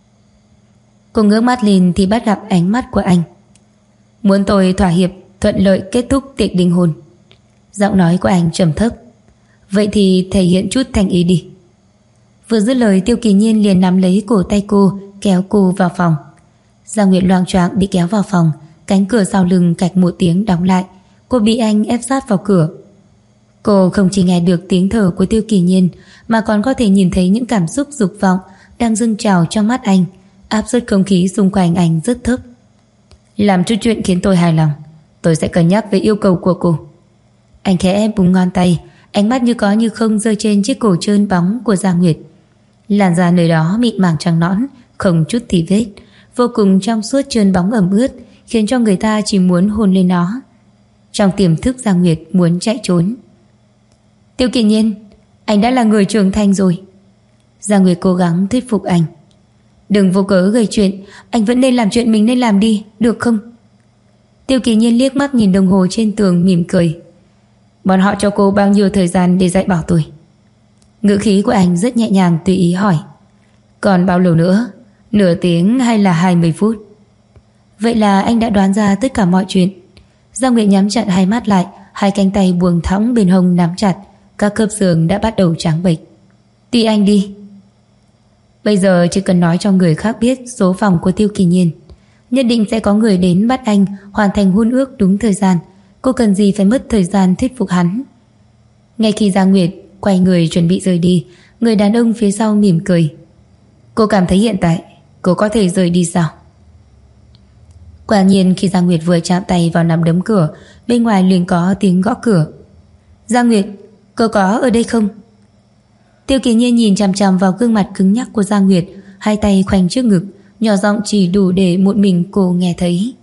Cô ngước mắt lên thì bắt gặp ánh mắt của anh. Muốn tôi thỏa hiệp, thuận lợi kết thúc tiệc đính hôn. Giọng nói của anh trầm thấp. Vậy thì thể hiện chút thành ý đi. Vừa dứt lời, Tiêu Kỳ Nhiên liền nắm lấy cổ tay cô, kéo cô vào phòng. Giang Nguyệt loạng choạng bị kéo vào phòng, cánh cửa sau lưng cạch một tiếng đóng lại. Cô bị anh ép sát vào cửa. Cô không chỉ nghe được tiếng thở của Tiêu Kỳ Nhiên, mà còn có thể nhìn thấy những cảm xúc dục vọng đang dâng trào trong mắt anh, áp suất không khí xung quanh anh rất thấp. Làm chút chuyện khiến tôi hài lòng, tôi sẽ cân nhắc về yêu cầu của cô. Anh khẽ búng ngón tay, ánh mắt như có như không rơi trên chiếc cổ trơn bóng của Giang Nguyệt. Làn da nơi đó mịn màng trắng nõn, không chút tì vết, vô cùng trong suốt trơn bóng ẩm ướt, khiến cho người ta chỉ muốn hôn lên nó. Trong tiềm thức Giang Nguyệt muốn chạy trốn. Tiêu Kỳ Nhiên, anh đã là người trưởng thành rồi. Giang Nguyệt cố gắng thuyết phục anh. Đừng vô cớ gây chuyện, anh vẫn nên làm chuyện mình nên làm đi, được không? Tiêu Kỳ Nhiên liếc mắt nhìn đồng hồ trên tường mỉm cười. Bọn họ cho cô bao nhiêu thời gian để dạy bảo tôi? Ngữ khí của anh rất nhẹ nhàng tùy ý hỏi. Còn bao lâu nữa? Nửa tiếng hay là 20 phút? Vậy là anh đã đoán ra tất cả mọi chuyện. Giang Nguyệt nhắm chặt hai mắt lại, hai cánh tay buông thõng bên hông nắm chặt, các khớp xương đã bắt đầu trắng bệch. Tùy anh đi. Bây giờ chỉ cần nói cho người khác biết số phòng của Tiêu Kỳ Nhiên, nhất định sẽ có người đến bắt anh hoàn thành hôn ước đúng thời gian. Cô cần gì phải mất thời gian thuyết phục hắn? Ngay khi Giang Nguyệt quay người chuẩn bị rời đi, người đàn ông phía sau mỉm cười. Cô cảm thấy hiện tại cô có thể rời đi sao? Quả nhiên khi Giang Nguyệt vừa chạm tay vào nắm đấm cửa, bên ngoài liền có tiếng gõ cửa. Giang Nguyệt, cô có ở đây không? Tiêu Kỳ Nhiên nhìn chằm chằm vào gương mặt cứng nhắc của Giang Nguyệt, hai tay khoanh trước ngực, nhỏ giọng chỉ đủ để một mình cô nghe thấy.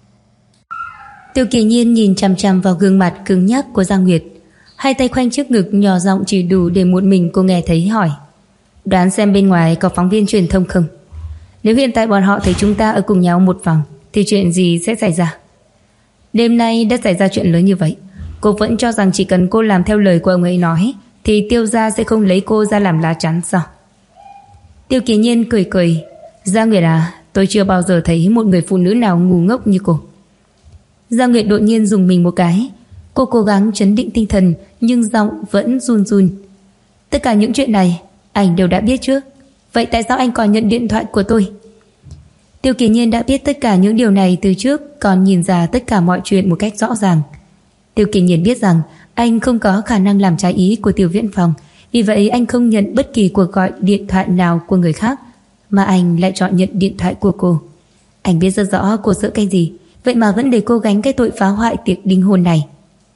Tiêu Kỳ Nhiên nhìn chằm chằm vào gương mặt cứng nhắc của Giang Nguyệt, hai tay khoanh trước ngực, nhỏ giọng chỉ đủ để một mình cô nghe thấy, hỏi. Đoán xem bên ngoài có phóng viên truyền thông không? Nếu hiện tại bọn họ thấy chúng ta ở cùng nhau một phòng thì chuyện gì sẽ xảy ra? Đêm nay đã xảy ra chuyện lớn như vậy, cô vẫn cho rằng chỉ cần cô làm theo lời của ông ấy nói thì Tiêu gia sẽ không lấy cô ra làm lá chắn sao? Tiêu Kỳ Nhiên cười cười. Giang Nguyệt à, tôi chưa bao giờ thấy một người phụ nữ nào ngu ngốc như cô. Giang Nguyệt đột nhiên dùng mình một cái. Cô cố gắng trấn định tinh thần nhưng giọng vẫn run run. Tất cả những chuyện này anh đều đã biết trước, vậy tại sao anh còn nhận điện thoại của tôi? Tiêu Kỳ Nhiên đã biết tất cả những điều này từ trước, còn nhìn ra tất cả mọi chuyện một cách rõ ràng. Tiêu Kỳ Nhiên biết rằng anh không có khả năng làm trái ý của Tiêu Viễn Phong, vì vậy anh không nhận bất kỳ cuộc gọi điện thoại nào của người khác, mà anh lại chọn nhận điện thoại của cô. Anh biết rất rõ cô sợ cái gì, vậy mà vẫn để cô gánh cái tội phá hoại tiệc đính hôn này.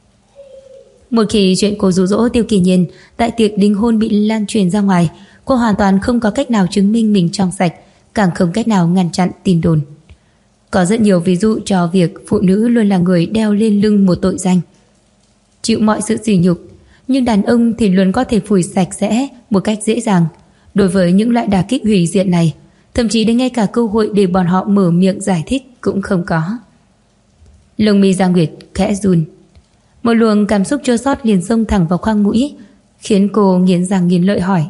Một khi chuyện cô dụ dỗ Tiêu Kỳ Nhiên tại tiệc đính hôn bị lan truyền ra ngoài, cô hoàn toàn không có cách nào chứng minh mình trong sạch, càng không cách nào ngăn chặn tin đồn. Có rất nhiều ví dụ cho việc phụ nữ luôn là người đeo lên lưng một tội danh, chịu mọi sự sỉ nhục, nhưng đàn ông thì luôn có thể phủi sạch sẽ một cách dễ dàng. Đối với những loại đả kích hủy diệt này, thậm chí đến ngay cả cơ hội để bọn họ mở miệng giải thích cũng không có. Lông mi Giang Nguyệt khẽ run. Một luồng cảm xúc chua xót liền xông thẳng vào khoang mũi, khiến cô nghiến răng nghiến lợi hỏi.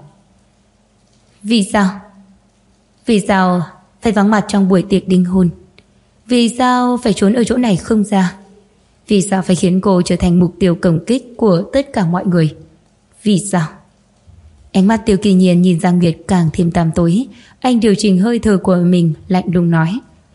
Vì sao? Vì sao phải vắng mặt trong buổi tiệc đính hôn? Vì sao phải trốn ở chỗ này không ra? Vì sao phải khiến cô trở thành mục tiêu công kích của tất cả mọi người? Vì sao? Ánh mắt Tiêu Kỳ Nhiên nhìn Giang Nguyệt càng thêm tăm tối. Anh điều chỉnh hơi thở của mình, lạnh lùng nói.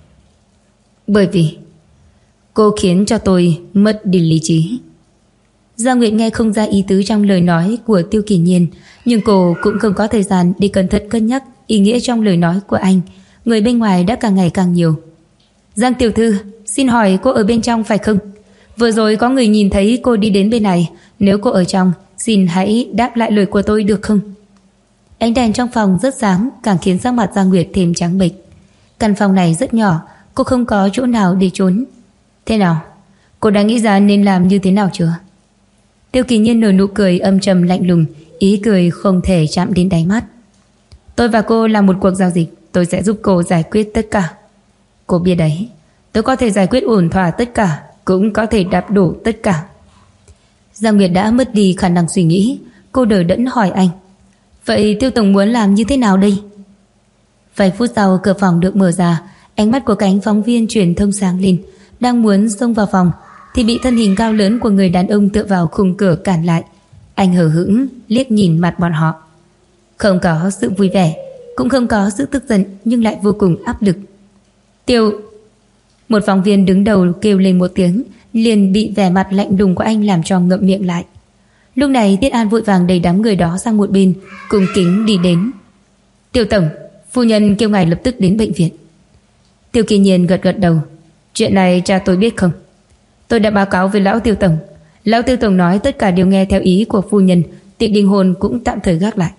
Bởi vì cô khiến cho tôi mất đi lý trí. Giang Nguyệt nghe không ra ý tứ trong lời nói của Tiêu Kỳ Nhiên, nhưng cô cũng không có thời gian để cẩn thận cân nhắc ý nghĩa trong lời nói của anh. Người bên ngoài đã càng ngày càng nhiều. Giang tiểu thư, xin hỏi cô ở bên trong phải không? Vừa rồi có người nhìn thấy cô đi đến bên này. Nếu cô ở trong, xin hãy đáp lại lời của tôi được không? Ánh đèn trong phòng rất sáng, càng khiến sắc mặt Giang Nguyệt thêm trắng bệch. Căn phòng này rất nhỏ, cô không có chỗ nào để trốn. Thế nào? Cô đã nghĩ ra nên làm như thế nào chưa? Tiêu Kỳ Nhiên nở nụ cười âm trầm lạnh lùng, ý cười không thể chạm đến đáy mắt. Tôi và cô làm một cuộc giao dịch, tôi sẽ giúp cô giải quyết tất cả. Cô biết đấy, tôi có thể giải quyết ổn thỏa tất cả, cũng có thể đạp đổ tất cả. Giang Nguyệt đã mất đi khả năng suy nghĩ. Cô đờ đẫn hỏi anh. Vậy Tiêu tổng muốn làm như thế nào đây? Vài phút sau cửa phòng được mở ra. Ánh mắt của cánh phóng viên truyền thông sáng lên, đang muốn xông vào phòng thì bị thân hình cao lớn của người đàn ông tựa vào khung cửa cản lại. Anh hờ hững liếc nhìn mặt bọn họ, không có sự vui vẻ, cũng không có sự tức giận, nhưng lại vô cùng áp lực. Tiêu... Một phóng viên đứng đầu kêu lên một tiếng, liền bị vẻ mặt lạnh lùng của anh làm cho ngậm miệng lại. Lúc này Tiết An vội vàng đẩy đám người đó sang một bên, cung kính đi đến. Tiêu tổng, phu nhân kêu ngài lập tức đến bệnh viện. Tiêu Kỳ Nhiên gật gật đầu. Chuyện này cha tôi biết không? Tôi đã báo cáo với lão Tiêu tổng. Lão Tiêu tổng nói tất cả đều nghe theo ý của phu nhân, tiệc đính hôn cũng tạm thời gác lại.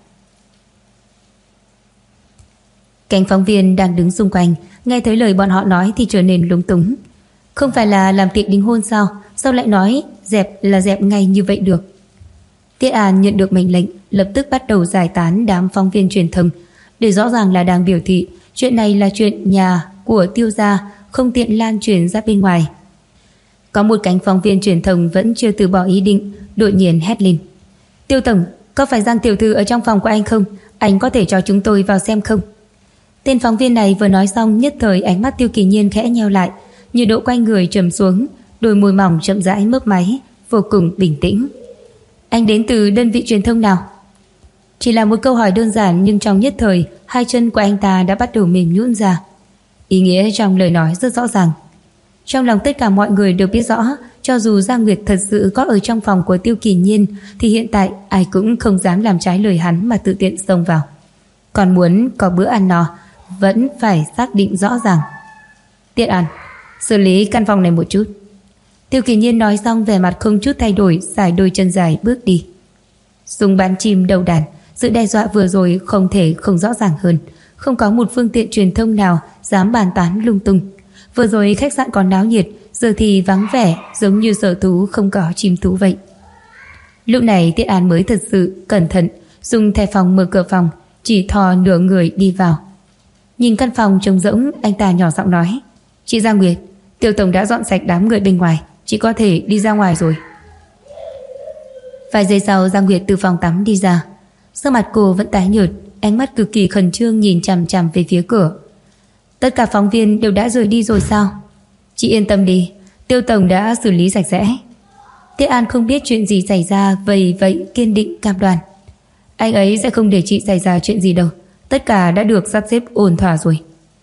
Cánh phóng viên đang đứng xung quanh nghe thấy lời bọn họ nói thì trở nên lúng túng. Không phải là làm tiệc đính hôn sao? Sao lại nói dẹp là dẹp ngay như vậy được? Tiết An nhận được mệnh lệnh, lập tức bắt đầu giải tán đám phóng viên truyền thông, để rõ ràng là đang biểu thị chuyện này là chuyện nhà của Tiêu gia, không tiện lan truyền ra bên ngoài. Có một cánh phóng viên truyền thông vẫn chưa từ bỏ ý định, đột nhiên hét lên: Tiêu tổng, có phải Giang tiểu thư ở trong phòng của anh không? Anh có thể cho chúng tôi vào xem không? Tên phóng viên này vừa nói xong, nhất thời ánh mắt Tiêu Kỳ Nhiên khẽ nheo lại, nhiệt độ quanh người trầm xuống, đôi môi mỏng chậm rãi mấp máy, vô cùng bình tĩnh. Anh đến từ đơn vị truyền thông nào? Chỉ là một câu hỏi đơn giản, nhưng trong nhất thời hai chân của anh ta đã bắt đầu mềm nhũn ra. Ý nghĩa trong lời nói rất rõ ràng. Trong lòng tất cả mọi người đều biết rõ, cho dù Giang Nguyệt thật sự có ở trong phòng của Tiêu Kỳ Nhiên thì hiện tại ai cũng không dám làm trái lời hắn mà tự tiện xông vào. Còn muốn có bữa ăn no vẫn phải xác định rõ ràng. Tiết An, xử lý căn phòng này một chút. Tiêu Kỳ Nhiên nói xong, vẻ mặt không chút thay đổi, xài đôi chân dài bước đi. Súng bắn chim đầu đàn, sự đe dọa vừa rồi không thể không rõ ràng hơn. Không có một phương tiện truyền thông nào dám bàn tán lung tung. Vừa rồi khách sạn còn náo nhiệt, giờ thì vắng vẻ, giống như sở thú không có chim thú vậy. Lúc này Tiết An mới thật sự cẩn thận, dùng thẻ phòng mở cửa phòng, chỉ thò nửa người đi vào. Nhìn căn phòng trống rỗng, anh ta nhỏ giọng nói: Chị Giang Nguyệt, Tiêu tổng đã dọn sạch đám người bên ngoài, chị có thể đi ra ngoài rồi. Vài giây sau, Giang Nguyệt từ phòng tắm đi ra. Sắc mặt cô vẫn tái nhợt, ánh mắt cực kỳ khẩn trương nhìn chằm chằm về phía cửa. Tất cả phóng viên đều đã rời đi rồi sao? Chị yên tâm đi, Tiêu tổng đã xử lý sạch sẽ. Tiết An không biết chuyện gì xảy ra, vậy kiên định cam đoan: Anh ấy sẽ không để chị xảy ra chuyện gì đâu, tất cả đã được sắp xếp ổn thỏa rồi.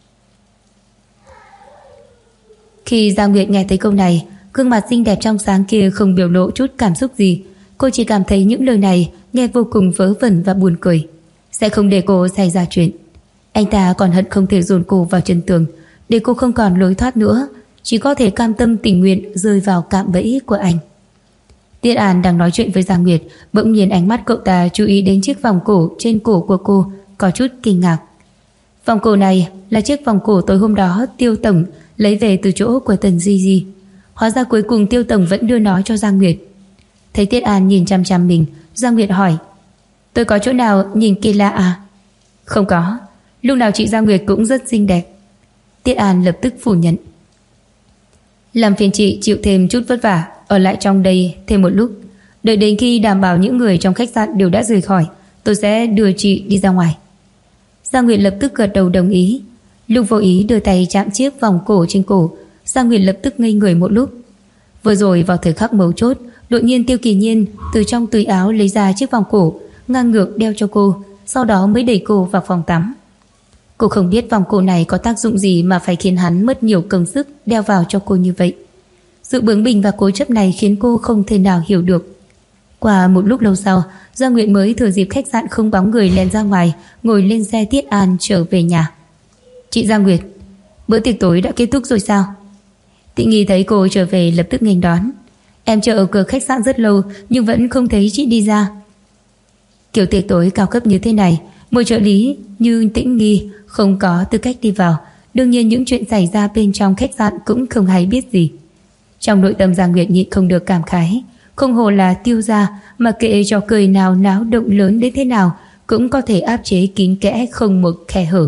Khi Giang Nguyệt nghe thấy câu này, gương mặt xinh đẹp trong sáng kia không biểu lộ chút cảm xúc gì. Cô chỉ cảm thấy những lời này nghe vô cùng vớ vẩn và buồn cười. Sẽ không để cô xảy ra chuyện. Anh ta còn hận không thể dồn cô vào chân tường, để cô không còn lối thoát nữa, chỉ có thể cam tâm tình nguyện rơi vào cạm bẫy của anh. Tiết An đang nói chuyện với Giang Nguyệt, bỗng nhiên ánh mắt cậu ta chú ý đến chiếc vòng cổ trên cổ của cô, có chút kinh ngạc. Vòng cổ này là chiếc vòng cổ tối hôm đó Tiêu tổng lấy về từ chỗ của Tần Di Di. Hóa ra cuối cùng Tiêu tổng vẫn đưa nó cho Giang Nguyệt. Thấy Tiết An nhìn chăm chăm mình, Giang Nguyệt hỏi: Tôi có chỗ nào nhìn kỳ lạ à? Không có, lúc nào chị Giang Nguyệt cũng rất xinh đẹp. Tiết An lập tức phủ nhận. Làm phiền chị chịu thêm chút vất vả, ở lại trong đây thêm một lúc. Đợi đến khi đảm bảo những người trong khách sạn đều đã rời khỏi, tôi sẽ đưa chị đi ra ngoài. Giang Nguyệt lập tức gật đầu đồng ý. Lúc vô ý đưa tay chạm chiếc vòng cổ trên cổ, Giang Nguyệt lập tức ngây người một lúc. Vừa rồi vào thời khắc mấu chốt, đột nhiên Tiêu Kỳ Nhiên từ trong túi áo lấy ra chiếc vòng cổ, ngang ngược đeo cho cô, sau đó mới đẩy cô vào phòng tắm. Cô không biết vòng cổ này có tác dụng gì mà phải khiến hắn mất nhiều công sức đeo vào cho cô như vậy. Sự bướng bỉnh và cố chấp này khiến cô không thể nào hiểu được. Qua một lúc lâu sau, Giang Nguyệt mới thừa dịp khách sạn không bóng người lén ra ngoài, ngồi lên xe Tiết An trở về nhà. Chị Giang Nguyệt, bữa tiệc tối đã kết thúc rồi sao? Tị Nghi thấy cô trở về lập tức nghênh đón. Em chờ ở cửa khách sạn rất lâu nhưng vẫn không thấy chị đi ra. Kiểu tiệc tối cao cấp như thế này, một trợ lý như Tĩnh Nghi không có tư cách đi vào. Đương nhiên những chuyện xảy ra bên trong khách sạn cũng không hay biết gì. Trong nội tâm Giang Nguyệt nhịn không được cảm khái, không hồ là Tiêu gia, mà kệ trò cười nào náo động lớn đến thế nào cũng có thể áp chế kín kẽ không một khe hở.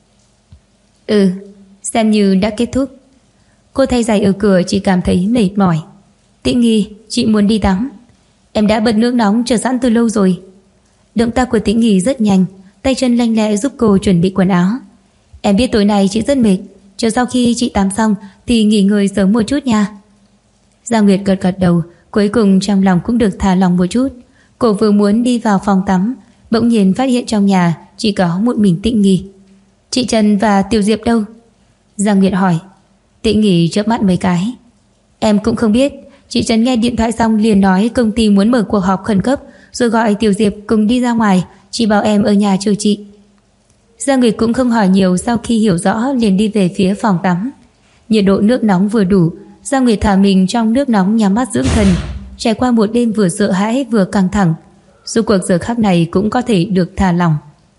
Xem như đã kết thúc. Cô thay giày ở cửa chỉ cảm thấy mệt mỏi. Tĩnh Nghi, chị muốn đi tắm. Em đã bật nước nóng chờ sẵn từ lâu rồi. Động tác của Tĩnh Nghi rất nhanh, tay chân lanh lẹ giúp cô chuẩn bị quần áo. Em biết tối nay chị rất mệt, chờ sau khi chị tắm xong thì nghỉ ngơi sớm một chút nha. Giang Nguyệt gật gật đầu, cuối cùng trong lòng cũng được thả lòng một chút. Cô vừa muốn đi vào phòng tắm, bỗng nhiên phát hiện trong nhà chỉ có một mình Tĩnh Nghi. Chị Trần và Tiểu Diệp đâu? Giang Nguyệt hỏi. Tĩnh Nghi chớp mắt mấy cái. Em cũng không biết, chị Trần nghe điện thoại xong liền nói công ty muốn mở cuộc họp khẩn cấp, rồi gọi Tiểu Diệp cùng đi ra ngoài, chỉ bảo em ở nhà chờ chị. Giang Nguyệt cũng không hỏi nhiều, sau khi hiểu rõ liền đi về phía phòng tắm. Nhiệt độ nước nóng vừa đủ, Giang Nguyệt thả mình trong nước nóng nhắm mắt dưỡng thần. trải qua một đêm vừa sợ hãi vừa căng thẳng, rốt cuộc giờ khắc này cũng có thể được thả lỏng.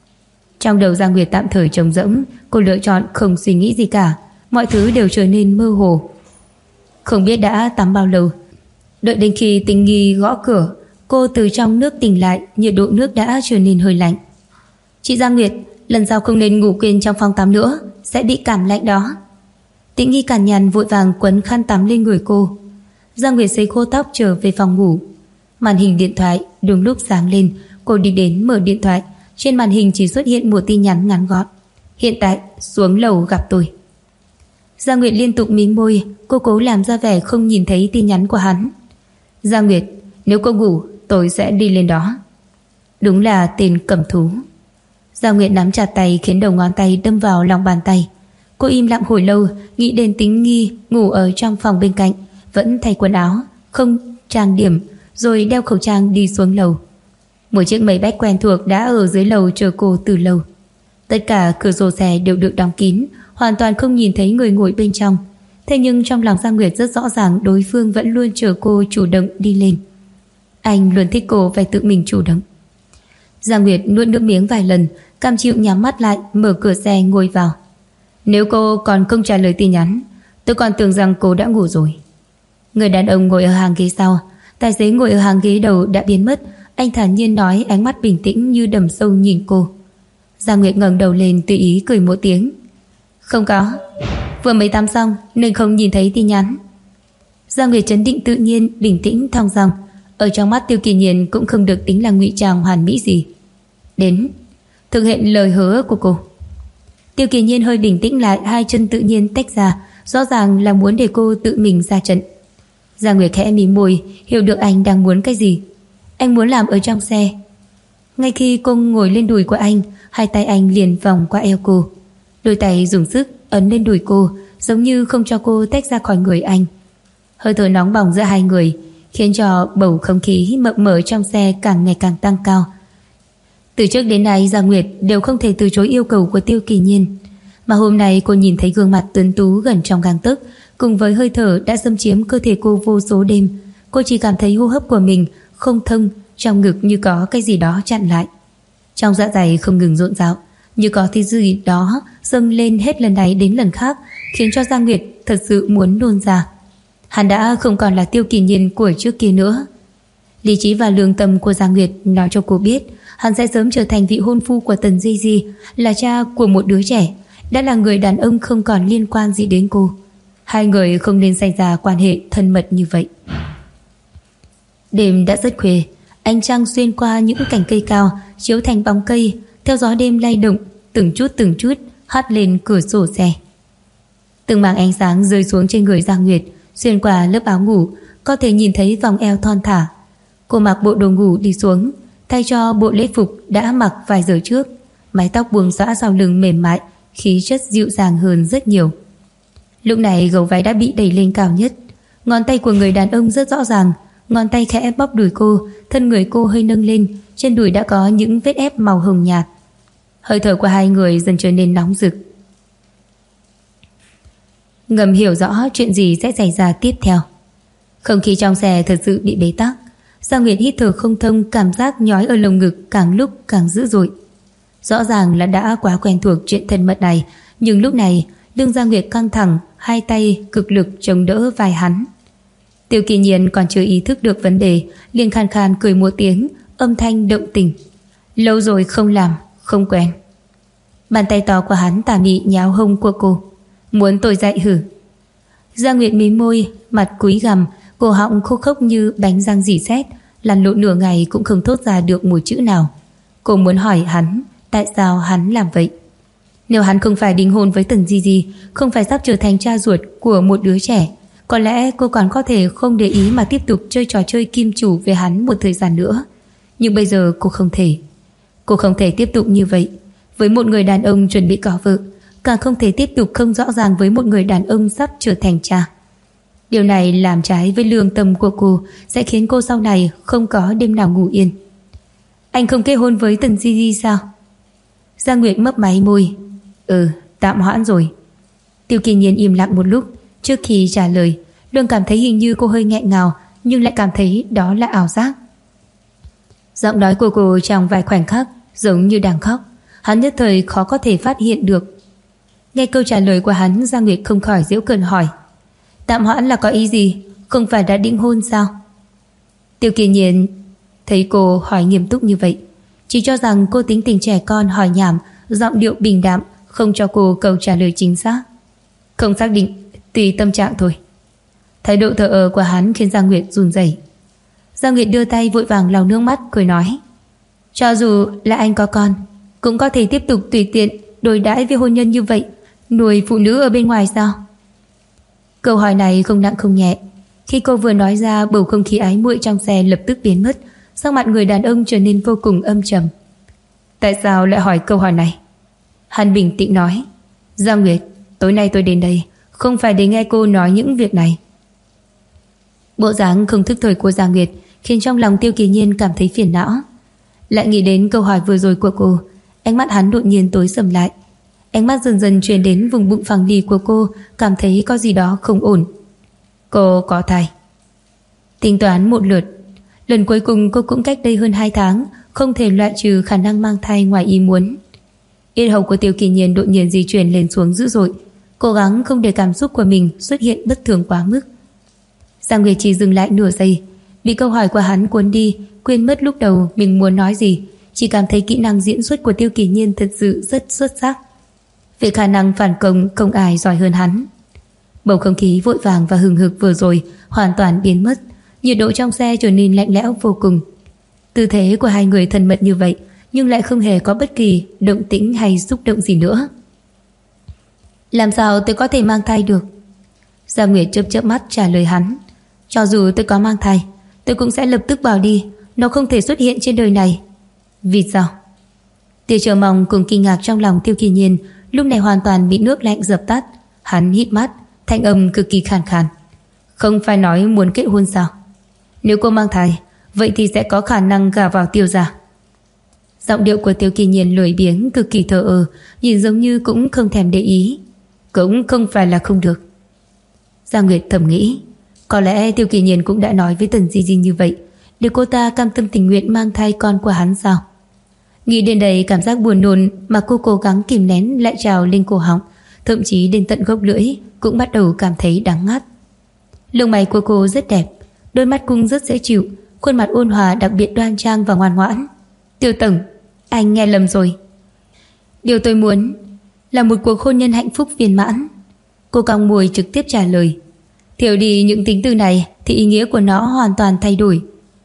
Trong đầu Giang Nguyệt tạm thời trống rỗng, cô lựa chọn không suy nghĩ gì cả, mọi thứ đều trở nên mơ hồ. Không biết đã tắm bao lâu, đợi đến khi Tình Nghi gõ cửa, cô từ trong nước tỉnh lại, nhiệt độ nước đã trở nên hơi lạnh. Chị Giang Nguyệt, lần sau không nên ngủ quên trong phòng tắm nữa, sẽ bị cảm lạnh đó. Tĩnh Nghi cằn nhằn vội vàng quấn khăn tắm lên người cô. Giang Nguyệt sấy khô tóc trở về phòng ngủ. Màn hình điện thoại đúng lúc sáng lên, cô đi đến mở điện thoại. Trên màn hình chỉ xuất hiện một tin nhắn ngắn gọn: hiện tại xuống lầu gặp tôi. Giang Nguyệt liên tục mím môi, cô cố làm ra vẻ không nhìn thấy tin nhắn của hắn. Giang Nguyệt, nếu cô ngủ tôi sẽ đi lên đó. Đúng là tên cầm thú. Giang Nguyệt nắm chặt tay khiến đầu ngón tay đâm vào lòng bàn tay. Cô im lặng hồi lâu, nghĩ đến Tĩnh Nghi ngủ ở trong phòng bên cạnh, vẫn thay quần áo, không trang điểm, rồi đeo khẩu trang đi xuống lầu. Một chiếc máy bách quen thuộc đã ở dưới lầu chờ cô từ lâu. Tất cả cửa sổ xe đều được đóng kín, hoàn toàn không nhìn thấy người ngồi bên trong. Thế nhưng trong lòng Giang Nguyệt rất rõ ràng đối phương vẫn luôn chờ cô chủ động đi lên. Anh luôn thích cô phải tự mình chủ động. Giang Nguyệt nuốt nước miếng vài lần, cam chịu nhắm mắt lại, mở cửa xe ngồi vào. Nếu cô còn không trả lời tin nhắn, tôi còn tưởng rằng cô đã ngủ rồi. Người đàn ông ngồi ở hàng ghế sau, tài xế ngồi ở hàng ghế đầu đã biến mất. Anh thản nhiên nói, ánh mắt bình tĩnh như đầm sâu nhìn cô. Giang Nguyệt ngẩng đầu lên tùy ý cười một tiếng. Không có, vừa mới tắm xong nên không nhìn thấy tin nhắn. Giang Nguyệt trấn định tự nhiên, bình tĩnh thong dong. Ở trong mắt Tiêu Kỳ Nhiên cũng không được tính là ngụy trang hoàn mỹ gì. Đến, thực hiện lời hứa của cô. Tiêu Kỳ Nhiên hơi bình tĩnh lại, hai chân tự nhiên tách ra, rõ ràng là muốn để cô tự mình ra trận. Giang Nguyệt khẽ mím môi, hiểu được anh đang muốn cái gì. Anh muốn làm ở trong xe. Ngay khi cô ngồi lên đùi của anh, hai tay anh liền vòng qua eo cô, đôi tay dùng sức ấn lên đùi cô, giống như không cho cô tách ra khỏi người anh. Hơi thở nóng bỏng giữa hai người khiến cho bầu không khí mập mờ trong xe càng ngày càng tăng cao. Từ trước đến nay Giang Nguyệt đều không thể từ chối yêu cầu của Tiêu Kỳ Nhiên, mà hôm nay cô nhìn thấy gương mặt tuấn tú gần trong gang tấc, cùng với hơi thở đã xâm chiếm cơ thể cô vô số đêm, cô chỉ cảm thấy hô hấp của mình không thông, trong ngực như có cái gì đó chặn lại. Trong dạ dày không ngừng rộn rạo, như có thứ gì đó dâng lên hết lần này đến lần khác, khiến cho Giang Nguyệt thật sự muốn nôn ra. Hắn đã không còn là Tiêu Kỳ Nhiên của trước kia nữa. Lý trí và lương tâm của Giang Nguyệt nói cho cô biết hắn sẽ sớm trở thành vị hôn phu của Tần Di Di, là cha của một đứa trẻ, đã là người đàn ông không còn liên quan gì đến cô. Hai người không nên xảy ra quan hệ thân mật như vậy. Đêm đã rất khuya, ánh trăng xuyên qua những cành cây cao chiếu thành bóng cây, theo gió đêm lay động, từng chút hắt lên cửa sổ xe. Từng mảng ánh sáng rơi xuống trên người Giang Nguyệt, xuyên qua lớp áo ngủ, có thể nhìn thấy vòng eo thon thả. Cô mặc bộ đồ ngủ đi xuống, thay cho bộ lễ phục đã mặc vài giờ trước, mái tóc buông xõa sau lưng mềm mại, khí chất dịu dàng hơn rất nhiều. Lúc này gấu váy đã bị đẩy lên cao nhất, ngón tay của người đàn ông rất rõ ràng, ngón tay khẽ bóp đùi cô, thân người cô hơi nâng lên, trên đùi đã có những vết ép màu hồng nhạt. Hơi thở của hai người dần trở nên nóng rực. Ngầm hiểu rõ chuyện gì sẽ xảy ra tiếp theo. Không khí trong xe thật sự bị bế tắc. Giang Nguyệt hít thở không thông, cảm giác nhói ở lồng ngực càng lúc càng dữ dội. Rõ ràng là đã quá quen thuộc chuyện thân mật này, nhưng lúc này lưng Giang Nguyệt căng thẳng, hai tay cực lực chống đỡ vai hắn. Tiêu Kỳ Nhiên còn chưa ý thức được vấn đề, liền khàn khàn cười một tiếng, âm thanh động tình. Lâu rồi không làm, không quen. Bàn tay to của hắn tà mị nháo hông của cô. Muốn tôi dạy hử? Giang Nguyệt mím môi, mặt cúi gằm, cổ họng khô khốc như bánh răng rỉ sét, lăn lộn nửa ngày cũng không thốt ra được một chữ nào. Cô muốn hỏi hắn tại sao hắn làm vậy. Nếu hắn không phải đính hôn với Tần Di Di, không phải sắp trở thành cha ruột của một đứa trẻ, có lẽ cô còn có thể không để ý mà tiếp tục chơi trò chơi kim chủ với hắn một thời gian nữa. Nhưng bây giờ cô không thể. Cô không thể tiếp tục như vậy với một người đàn ông chuẩn bị có vợ, càng không thể tiếp tục không rõ ràng với một người đàn ông sắp trở thành cha. Điều này làm trái với lương tâm của cô, sẽ khiến cô sau này không có đêm nào ngủ yên. Anh không kết hôn với Tần Di Di sao? Giang Nguyệt mấp máy môi. Tạm hoãn rồi. Tiêu Kỳ Nhiên im lặng một lúc trước khi trả lời, luôn cảm thấy hình như cô hơi nghẹn ngào, nhưng lại cảm thấy đó là ảo giác. Giọng nói của cô trong vài khoảnh khắc giống như đang khóc, hắn nhất thời khó có thể phát hiện được. Nghe câu trả lời của hắn, Giang Nguyệt không khỏi giễu cợt hỏi: tạm hoãn là có ý gì? Không phải đã đính hôn sao? Tiêu Kỳ Nhiên thấy cô hỏi nghiêm túc như vậy, chỉ cho rằng cô tính tình trẻ con hỏi nhảm, giọng điệu bình đạm, không cho cô câu trả lời chính xác. Không xác định, tùy tâm trạng thôi. Thái độ thờ ơ của hắn khiến Giang Nguyệt run rẩy. Giang Nguyệt đưa tay vội vàng lau nước mắt, cười nói: cho dù là anh có con, cũng có thể tiếp tục tùy tiện đối đãi với hôn nhân như vậy, nuôi phụ nữ ở bên ngoài sao? Câu hỏi này không nặng không nhẹ. Khi cô vừa nói ra, bầu không khí ái muội trong xe lập tức biến mất, sắc mặt người đàn ông trở nên vô cùng âm trầm. Tại sao lại hỏi câu hỏi này? Hắn bình tĩnh nói: Giang Nguyệt, tối nay tôi đến đây không phải để nghe cô nói những việc này. Bộ dáng không thức thời của Giang Nguyệt khiến trong lòng Tiêu Kỳ Nhiên cảm thấy phiền não. Lại nghĩ đến câu hỏi vừa rồi của cô, ánh mắt hắn đột nhiên tối sầm lại. Ánh mắt dần dần truyền đến vùng bụng phẳng lì của cô, cảm thấy có gì đó không ổn. Cô có thai. Tính toán một lượt, lần cuối cùng cô cũng cách đây hơn 2 tháng, không thể loại trừ khả năng mang thai ngoài ý muốn. Yết hầu của Tiêu Kỳ Nhiên đột nhiên di chuyển lên xuống dữ dội, cố gắng không để cảm xúc của mình xuất hiện bất thường quá mức. Giang Nguyệt chỉ dừng lại nửa giây, bị câu hỏi của hắn cuốn đi, quên mất lúc đầu mình muốn nói gì, chỉ cảm thấy kỹ năng diễn xuất của Tiêu Kỳ Nhiên thật sự rất xuất sắc. Về khả năng phản công không ai giỏi hơn hắn. Bầu không khí vội vàng và hừng hực vừa rồi hoàn toàn biến mất, nhiệt độ trong xe trở nên lạnh lẽo vô cùng. Tư thế của hai người thân mật như vậy, nhưng lại không hề có bất kỳ động tĩnh hay xúc động gì nữa. Làm sao tôi có thể mang thai được? Giang Nguyệt chớp chớp mắt trả lời hắn: cho dù tôi có mang thai, tôi cũng sẽ lập tức bỏ đi, nó không thể xuất hiện trên đời này. Vì sao? Tia chờ mong cùng kinh ngạc trong lòng Tiêu Kỳ Nhiên lúc này hoàn toàn bị nước lạnh dập tắt. Hắn hít mắt, thanh âm cực kỳ khàn khàn: không phải nói muốn kết hôn sao? Nếu cô mang thai, vậy thì sẽ có khả năng gả vào Tiêu gia. Giọng điệu của Tiêu Kỳ Nhiên lười biếng, cực kỳ thờ ơ, nhìn giống như cũng không thèm để ý. Cũng không phải là không được. Giang Nguyệt thầm nghĩ, có lẽ Tiêu Kỳ Nhiên cũng đã nói với Tần Di Di như vậy, để cô ta cam tâm tình nguyện mang thai con của hắn sao? Nghĩ đến đây, cảm giác buồn nôn mà cô cố gắng kìm nén lại trào lên cổ họng, thậm chí đến tận gốc lưỡi cũng bắt đầu cảm thấy đắng ngắt. Lông mày của cô rất đẹp, đôi mắt cũng rất dễ chịu, khuôn mặt ôn hòa đặc biệt đoan trang và ngoan ngoãn. Tiêu tổng, anh nghe lầm rồi. Điều tôi muốn là một cuộc hôn nhân hạnh phúc viên mãn. Cô cong môi trực tiếp trả lời. Thiểu đi những tính từ này thì ý nghĩa của nó hoàn toàn thay đổi.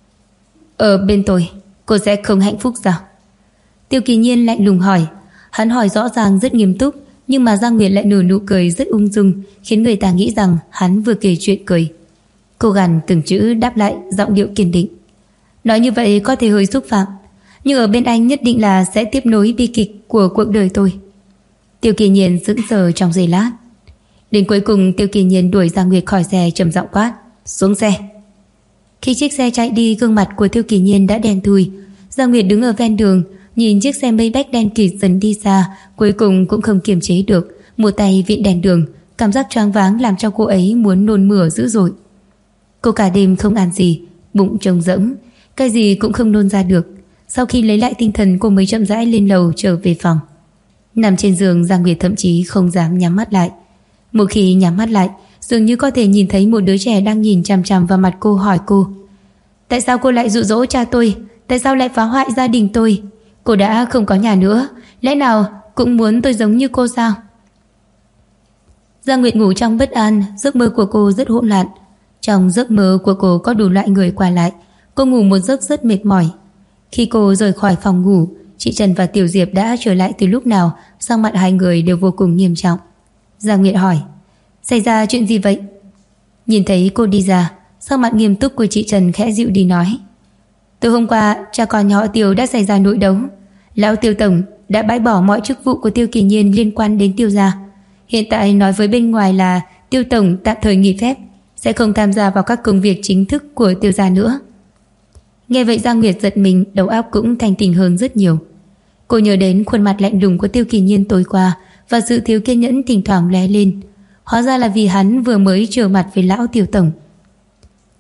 Ở bên tôi, cô sẽ không hạnh phúc sao? Tiêu Kỳ Nhiên lạnh lùng hỏi. Hắn hỏi rõ ràng rất nghiêm túc, nhưng mà Giang Nguyệt lại nở nụ cười rất ung dung, khiến người ta nghĩ rằng hắn vừa kể chuyện cười. Cô gằn từng chữ đáp lại, giọng điệu kiên định. Nói như vậy có thể hơi xúc phạm, nhưng ở bên anh nhất định là sẽ tiếp nối bi kịch của cuộc đời tôi. Tiêu Kỳ Nhiên sững sờ trong giây lát. Đến cuối cùng Tiêu Kỳ Nhiên đuổi Giang Nguyệt khỏi xe, trầm giọng quát: xuống xe. Khi chiếc xe chạy đi, gương mặt của Tiêu Kỳ Nhiên đã đen thui. Giang Nguyệt đứng ở ven đường, nhìn chiếc xe Maybach đen kịt dần đi xa, cuối cùng cũng không kiềm chế được, một tay vịn đèn đường, cảm giác choáng váng làm cho cô ấy muốn nôn mửa dữ dội. Cô cả đêm không ăn gì, bụng trống rỗng, cái gì cũng không nôn ra được. Sau khi lấy lại tinh thần, cô mới chậm rãi lên lầu trở về phòng. Nằm trên giường, Giang Nguyệt thậm chí không dám nhắm mắt lại. Một khi nhắm mắt lại, dường như có thể nhìn thấy một đứa trẻ đang nhìn chằm chằm vào mặt cô, hỏi cô: tại sao cô lại dụ dỗ cha tôi? Tại sao lại phá hoại gia đình tôi? Cô đã không có nhà nữa, lẽ nào cũng muốn tôi giống như cô sao? Giang Nguyệt ngủ trong bất an, giấc mơ của cô rất hỗn loạn. Trong giấc mơ của cô có đủ loại người qua lại. Cô ngủ một giấc rất mệt mỏi. Khi cô rời khỏi phòng ngủ, chị Trần và Tiểu Diệp đã trở lại từ lúc nào, sắc mặt hai người đều vô cùng nghiêm trọng. Giang Nguyệt hỏi: xảy ra chuyện gì vậy? Nhìn thấy cô đi ra, sắc mặt nghiêm túc của chị Trần khẽ dịu đi nói: từ hôm qua, cha con nhà họ Tiêu đã xảy ra nội đấu. Lão Tiêu tổng đã bãi bỏ mọi chức vụ của Tiêu Kỳ Nhiên liên quan đến Tiêu gia. Hiện tại nói với bên ngoài là Tiêu tổng tạm thời nghỉ phép, sẽ không tham gia vào các công việc chính thức của Tiêu gia nữa. Nghe vậy Giang Nguyệt giật mình, đầu óc cũng thanh tỉnh hơn rất nhiều. Cô nhớ đến khuôn mặt lạnh lùng của Tiêu Kỳ Nhiên tối qua và sự thiếu kiên nhẫn thỉnh thoảng lóe lên. Hóa ra là vì hắn vừa mới trở mặt với lão Tiêu tổng.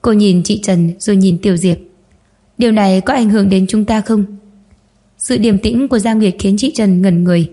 Cô nhìn chị Trần rồi nhìn Tiểu Diệp. Điều này có ảnh hưởng đến chúng ta không? Sự điềm tĩnh của Giang Nguyệt khiến chị Trần ngẩn người.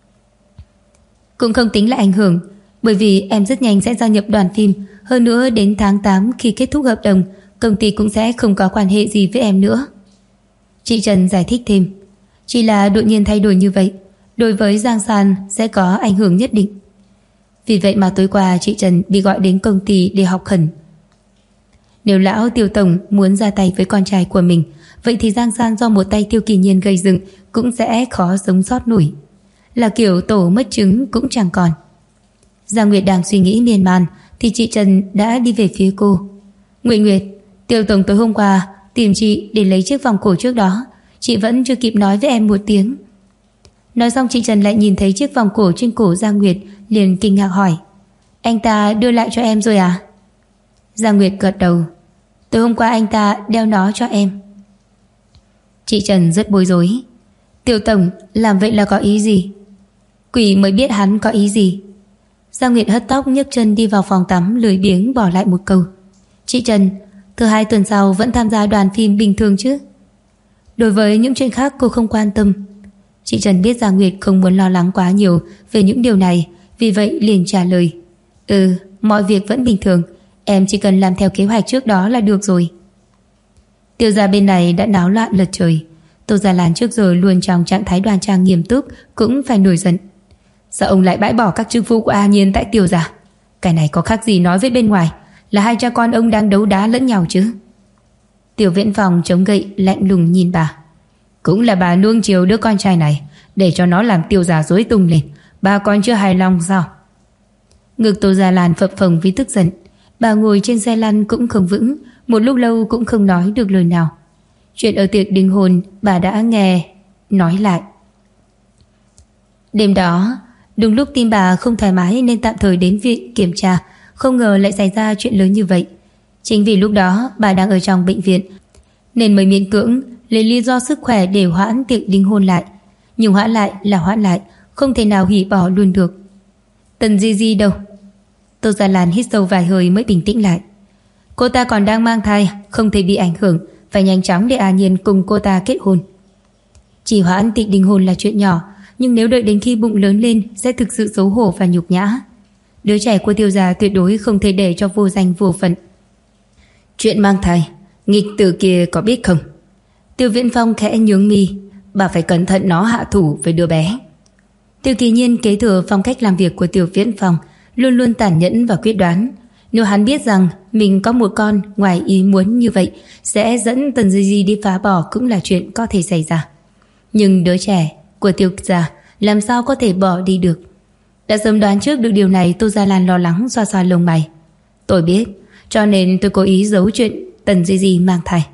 Cũng không tính là ảnh hưởng, bởi vì em rất nhanh sẽ gia nhập đoàn phim. Hơn nữa đến tháng 8 khi kết thúc hợp đồng, công ty cũng sẽ không có quan hệ gì với em nữa. Chị Trần giải thích thêm. Chỉ là đột nhiên thay đổi như vậy, đối với Giang San sẽ có ảnh hưởng nhất định. Vì vậy mà tối qua chị Trần bị gọi đến công ty để học khẩn. Nếu lão Tiêu tổng muốn ra tay với con trai của mình, vậy thì Giang San do một tay Tiêu Kỳ Nhiên gây dựng cũng sẽ khó sống sót nổi. Là kiểu tổ mất trứng cũng chẳng còn. Giang Nguyệt đang suy nghĩ miên man thì chị Trần đã đi về phía cô. Nguyệt, Tiêu tổng tối hôm qua tìm chị để lấy chiếc vòng cổ trước đó, chị vẫn chưa kịp nói với em một tiếng. Nói xong chị Trần lại nhìn thấy chiếc vòng cổ trên cổ Giang Nguyệt, liền kinh ngạc hỏi. Anh ta đưa lại cho em rồi à? Giang Nguyệt gật đầu. Tối hôm qua anh ta đeo nó cho em. Chị Trần rất bối rối. Tiêu tổng làm vậy là có ý gì? Quỷ mới biết hắn có ý gì. Giang Nguyệt hất tóc nhấc chân đi vào phòng tắm, lười biếng bỏ lại một câu. Chị Trần, thứ 2 tuần sau vẫn tham gia đoàn phim bình thường chứ? Đối với những chuyện khác cô không quan tâm. Chị Trần biết Giang Nguyệt không muốn lo lắng quá nhiều về những điều này, vì vậy liền trả lời. Mọi việc vẫn bình thường, em chỉ cần làm theo kế hoạch trước đó là được rồi. Tiêu gia bên này đã náo loạn lật trời. Tô Gia Lan trước giờ luôn trong trạng thái đoan trang nghiêm túc cũng phải nổi giận. Sao ông lại bãi bỏ các chức vụ của A Nhiên tại Tiêu gia? Cái này có khác gì nói với bên ngoài là hai cha con ông đang đấu đá lẫn nhau chứ? Tiểu Viễn Phòng chống gậy lạnh lùng nhìn bà. Cũng là bà nuông chiều đứa con trai này, để cho nó làm Tiêu gia rối tung lên. Bà còn chưa hài lòng sao? Ngực Tô Gia Lan phập phồng vì tức giận. Bà ngồi trên xe lăn cũng không vững, một lúc lâu cũng không nói được lời nào. Chuyện ở tiệc đính hôn bà đã nghe nói lại. Đêm đó, đúng lúc tim bà không thoải mái nên tạm thời đến viện kiểm tra, không ngờ lại xảy ra chuyện lớn như vậy. Chính vì lúc đó bà đang ở trong bệnh viện nên mới miễn cưỡng lấy lý do sức khỏe để hoãn tiệc đính hôn lại. Nhưng hoãn lại là hoãn lại, không thể nào hủy bỏ luôn được. Tần Di Di đâu? Tô Gia Lan hít sâu vài hơi mới bình tĩnh lại. Cô ta còn đang mang thai, không thể bị ảnh hưởng, phải nhanh chóng để A Nhiên cùng cô ta kết hôn. Chỉ hoãn tiệc đính hôn là chuyện nhỏ, nhưng nếu đợi đến khi bụng lớn lên sẽ thực sự xấu hổ và nhục nhã. Đứa trẻ của Tiêu gia tuyệt đối không thể để cho vô danh vô phận. Chuyện mang thai, nghịch tử kia có biết không? Tiêu Viễn Phong khẽ nhướng mi. Bà phải cẩn thận nó hạ thủ với đứa bé. Tiêu Kỳ Nhiên kế thừa phong cách làm việc của Tiêu Viễn Phong, luôn luôn tàn nhẫn và quyết đoán. Nếu hắn biết rằng mình có một con ngoài ý muốn như vậy, sẽ dẫn Tần Di Di đi phá bỏ cũng là chuyện có thể xảy ra. Nhưng đứa trẻ của Tiêu gia làm sao có thể bỏ đi được? Đã sớm đoán trước được điều này, Tô Gia Lan lo lắng xoa xoa lông mày. Tôi biết, cho nên tôi cố ý giấu chuyện Tần Di Di mang thai.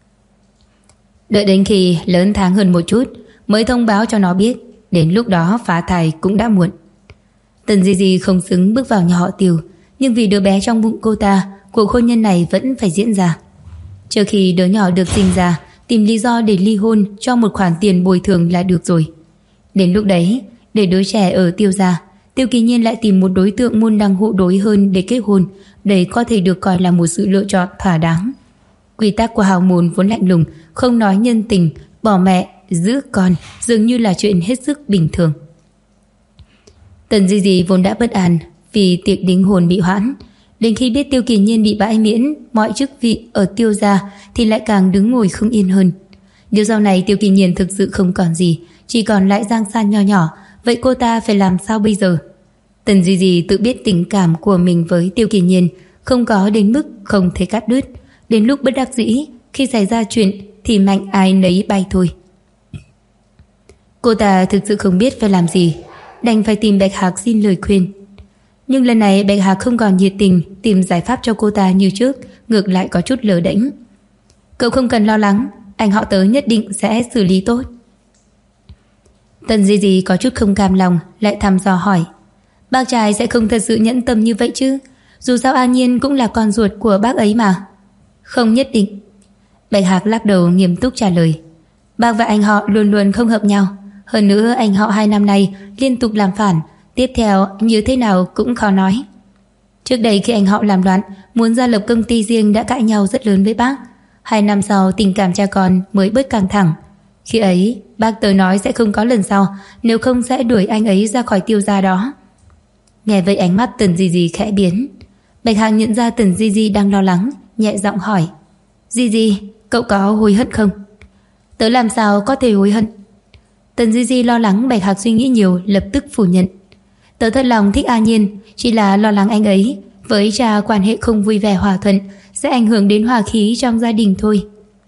Đợi đến khi lớn tháng hơn một chút mới thông báo cho nó biết, đến lúc đó phá thai cũng đã muộn. Tần Di Di không xứng bước vào nhà họ Tiêu, nhưng vì đứa bé trong bụng cô ta, cuộc hôn nhân này vẫn phải diễn ra. Trước khi đứa nhỏ được sinh ra, tìm lý do để ly hôn cho một khoản tiền bồi thường là được rồi. Đến lúc đấy, để đứa trẻ ở Tiêu gia, Tiêu Kỳ Nhiên lại tìm một đối tượng môn đăng hộ đối hơn để kết hôn. Đây có thể được coi là một sự lựa chọn thỏa đáng. Quy tắc của hào môn vốn lạnh lùng, không nói nhân tình, bỏ mẹ, giữ con dường như là chuyện hết sức bình thường. Tần Di Di vốn đã bất an vì tiệc đính hôn bị hoãn. Đến khi biết Tiêu Kỳ Nhiên bị bãi miễn mọi chức vị ở Tiêu gia thì lại càng đứng ngồi không yên hơn. Nếu sau này Tiêu Kỳ Nhiên thực sự không còn gì, chỉ còn lại Giang San nho nhỏ, vậy cô ta phải làm sao bây giờ? Tần Di Di tự biết tình cảm của mình với Tiêu Kỳ Nhiên không có đến mức không thể cắt đứt. Đến lúc bất đắc dĩ, khi xảy ra chuyện thì mạnh ai nấy bay thôi. Cô ta thực sự không biết phải làm gì, đành phải tìm Bạch Hạc xin lời khuyên. Nhưng lần này Bạch Hạc không còn nhiệt tình tìm giải pháp cho cô ta như trước, ngược lại có chút lờ đễnh. Cậu không cần lo lắng, anh họ tớ nhất định sẽ xử lý tốt. Tần Di Di có chút không cam lòng, lại thăm dò hỏi. Bác trai sẽ không thật sự nhẫn tâm như vậy chứ? Dù sao A Nhiên cũng là con ruột của bác ấy mà. Không nhất định. Bạch Hạc lắc đầu nghiêm túc trả lời. Bác và anh họ luôn luôn không hợp nhau. Hơn nữa anh họ 2 năm nay liên tục làm phản, tiếp theo như thế nào cũng khó nói. Trước đây khi anh họ làm loạn muốn ra lập công ty riêng đã cãi nhau rất lớn với bác. 2 năm sau tình cảm cha con mới bớt căng thẳng. Khi ấy bác tới nói sẽ không có lần sau, nếu không sẽ đuổi anh ấy ra khỏi Tiêu gia đó. Nghe vậy ánh mắt Tần Di Di khẽ biến. Bạch Hạc nhận ra Tần Di Di đang lo lắng, nhẹ giọng hỏi: Di Di, cậu có hối hận không? Tớ làm sao có thể hối hận? Tần Di Di lo lắng Bạch Hạc suy nghĩ nhiều, lập tức phủ nhận: Tớ thật lòng thích A Nhiên, chỉ là lo lắng anh ấy với cha quan hệ không vui vẻ hòa thuận sẽ ảnh hưởng đến hòa khí trong gia đình thôi.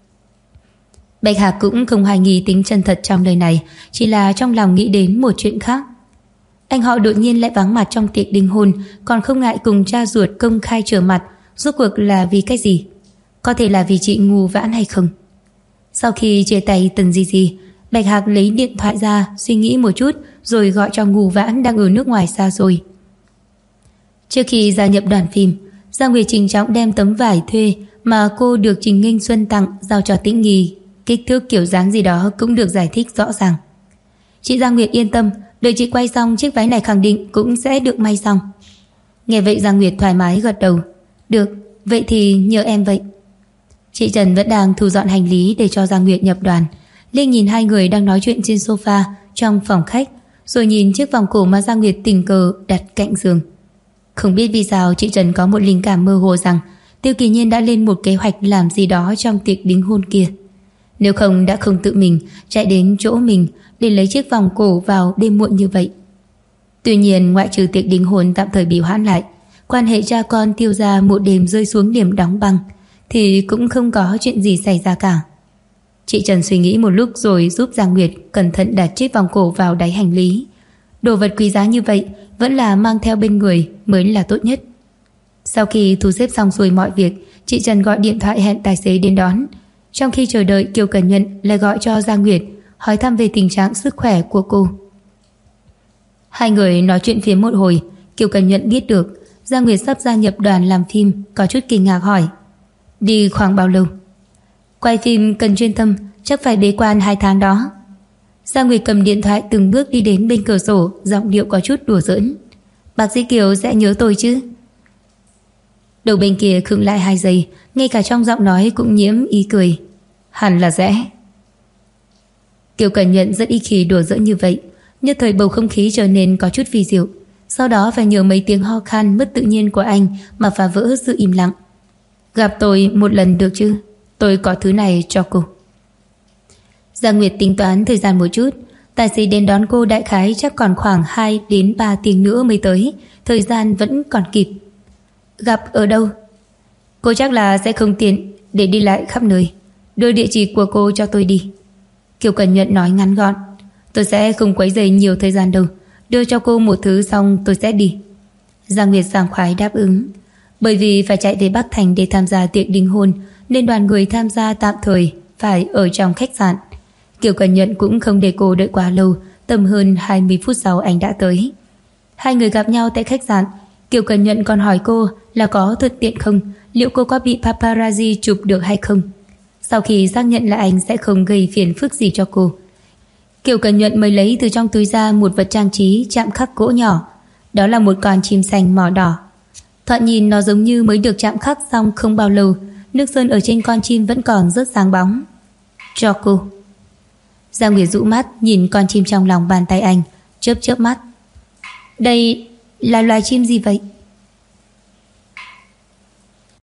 Bạch Hạc cũng không hoài nghi tính chân thật trong lời này, chỉ là trong lòng nghĩ đến một chuyện khác. Anh họ đột nhiên lại vắng mặt trong tiệc đính hôn, còn không ngại cùng cha ruột công khai trở mặt, rốt cuộc là vì cái gì? Có thể là vì chị ngu vãn hay không? Sau khi chia tay Tần Di Di, Bạch Hạc lấy điện thoại ra suy nghĩ một chút rồi gọi cho Ngù Vãn đang ở nước ngoài xa rồi. Trước khi gia nhập đoàn phim, Giang Nguyệt trình trọng đem tấm vải thuê mà cô được Trình Nghinh Xuân tặng giao cho Tĩnh Nghi, kích thước kiểu dáng gì đó cũng được giải thích rõ ràng. Chị Giang Nguyệt yên tâm, đợi chị quay xong chiếc váy này khẳng định cũng sẽ được may xong. Nghe vậy Giang Nguyệt thoải mái gật đầu. Được, vậy thì nhờ em vậy. Chị Trần vẫn đang thu dọn hành lý để cho Giang Nguyệt nhập đoàn. Linh nhìn hai người đang nói chuyện trên sofa trong phòng khách, rồi nhìn chiếc vòng cổ mà Giang Nguyệt tình cờ đặt cạnh giường. Không biết vì sao chị Trần có một linh cảm mơ hồ rằng Tiêu Kỳ Nhiên đã lên một kế hoạch làm gì đó trong tiệc đính hôn kia. Nếu không đã không tự mình chạy đến chỗ mình để lấy chiếc vòng cổ vào đêm muộn như vậy. Tuy nhiên ngoại trừ tiệc đính hôn tạm thời bị hoãn lại, quan hệ cha con Tiêu gia một đêm rơi xuống điểm đóng băng, thì cũng không có chuyện gì xảy ra cả. Chị Trần suy nghĩ một lúc rồi giúp Giang Nguyệt cẩn thận đặt chiếc vòng cổ vào đáy hành lý. Đồ vật quý giá như vậy vẫn là mang theo bên người mới là tốt nhất. Sau khi thu xếp xong xuôi mọi việc, chị Trần gọi điện thoại hẹn tài xế đến đón. Trong khi chờ đợi, Kiều Cẩn Nhuận lại gọi cho Giang Nguyệt hỏi thăm về tình trạng sức khỏe của cô. Hai người nói chuyện phía một hồi, Kiều Cẩn Nhuận biết được Giang Nguyệt sắp gia nhập đoàn làm phim, có chút kinh ngạc hỏi: Đi khoảng bao lâu? Quay phim cần chuyên tâm, chắc phải bế quan 2 tháng đó. Giang Nguyệt cầm điện thoại từng bước đi đến bên cửa sổ, giọng điệu có chút đùa giỡn: Bác sĩ Kiều sẽ nhớ tôi chứ? Đầu bên kia khựng lại 2 giây, ngay cả trong giọng nói cũng nhiễm ý cười: Hẳn là sẽ. Kiều Cẩn Nhuận rất ít khi đùa giỡn như vậy, nhất thời bầu không khí trở nên có chút vi diệu. Sau đó phải nhờ mấy tiếng ho khan mất tự nhiên của anh mà phá vỡ sự im lặng. Gặp tôi một lần được chứ? Tôi có thứ này cho cô. Giang Nguyệt tính toán thời gian một chút. Tài xế đến đón cô đại khái chắc còn khoảng 2 đến 3 tiếng nữa mới tới, thời gian vẫn còn kịp. Gặp ở đâu? Cô chắc là sẽ không tiện để đi lại khắp nơi. Đưa địa chỉ của cô cho tôi đi. Kiều Cẩn Nhuận nói ngắn gọn. Tôi sẽ không quấy rầy nhiều thời gian đâu. Đưa cho cô một thứ xong tôi sẽ đi. Giang Nguyệt sảng khoái đáp ứng. Bởi vì phải chạy về Bắc Thành để tham gia tiệc đính hôn, nên đoàn người tham gia tạm thời phải ở trong khách sạn. Kiều Cẩn Nhuận cũng không để cô đợi quá lâu, tầm hơn 20 phút sau anh đã tới. Hai người gặp nhau tại khách sạn. Kiều Cẩn Nhuận còn hỏi cô là có thuận tiện không, liệu cô có bị paparazzi chụp được hay không. Sau khi xác nhận là anh sẽ không gây phiền phức gì cho cô, Kiều Cẩn Nhuận mới lấy từ trong túi ra một vật trang trí chạm khắc gỗ nhỏ. Đó là một con chim xanh mỏ đỏ. Thoạt nhìn nó giống như mới được chạm khắc xong không bao lâu, nước sơn ở trên con chim vẫn còn rất sáng bóng. Cho cô. Giang Nguyệt dụ mắt nhìn con chim trong lòng bàn tay anh, chớp chớp mắt. Đây là loài chim gì vậy?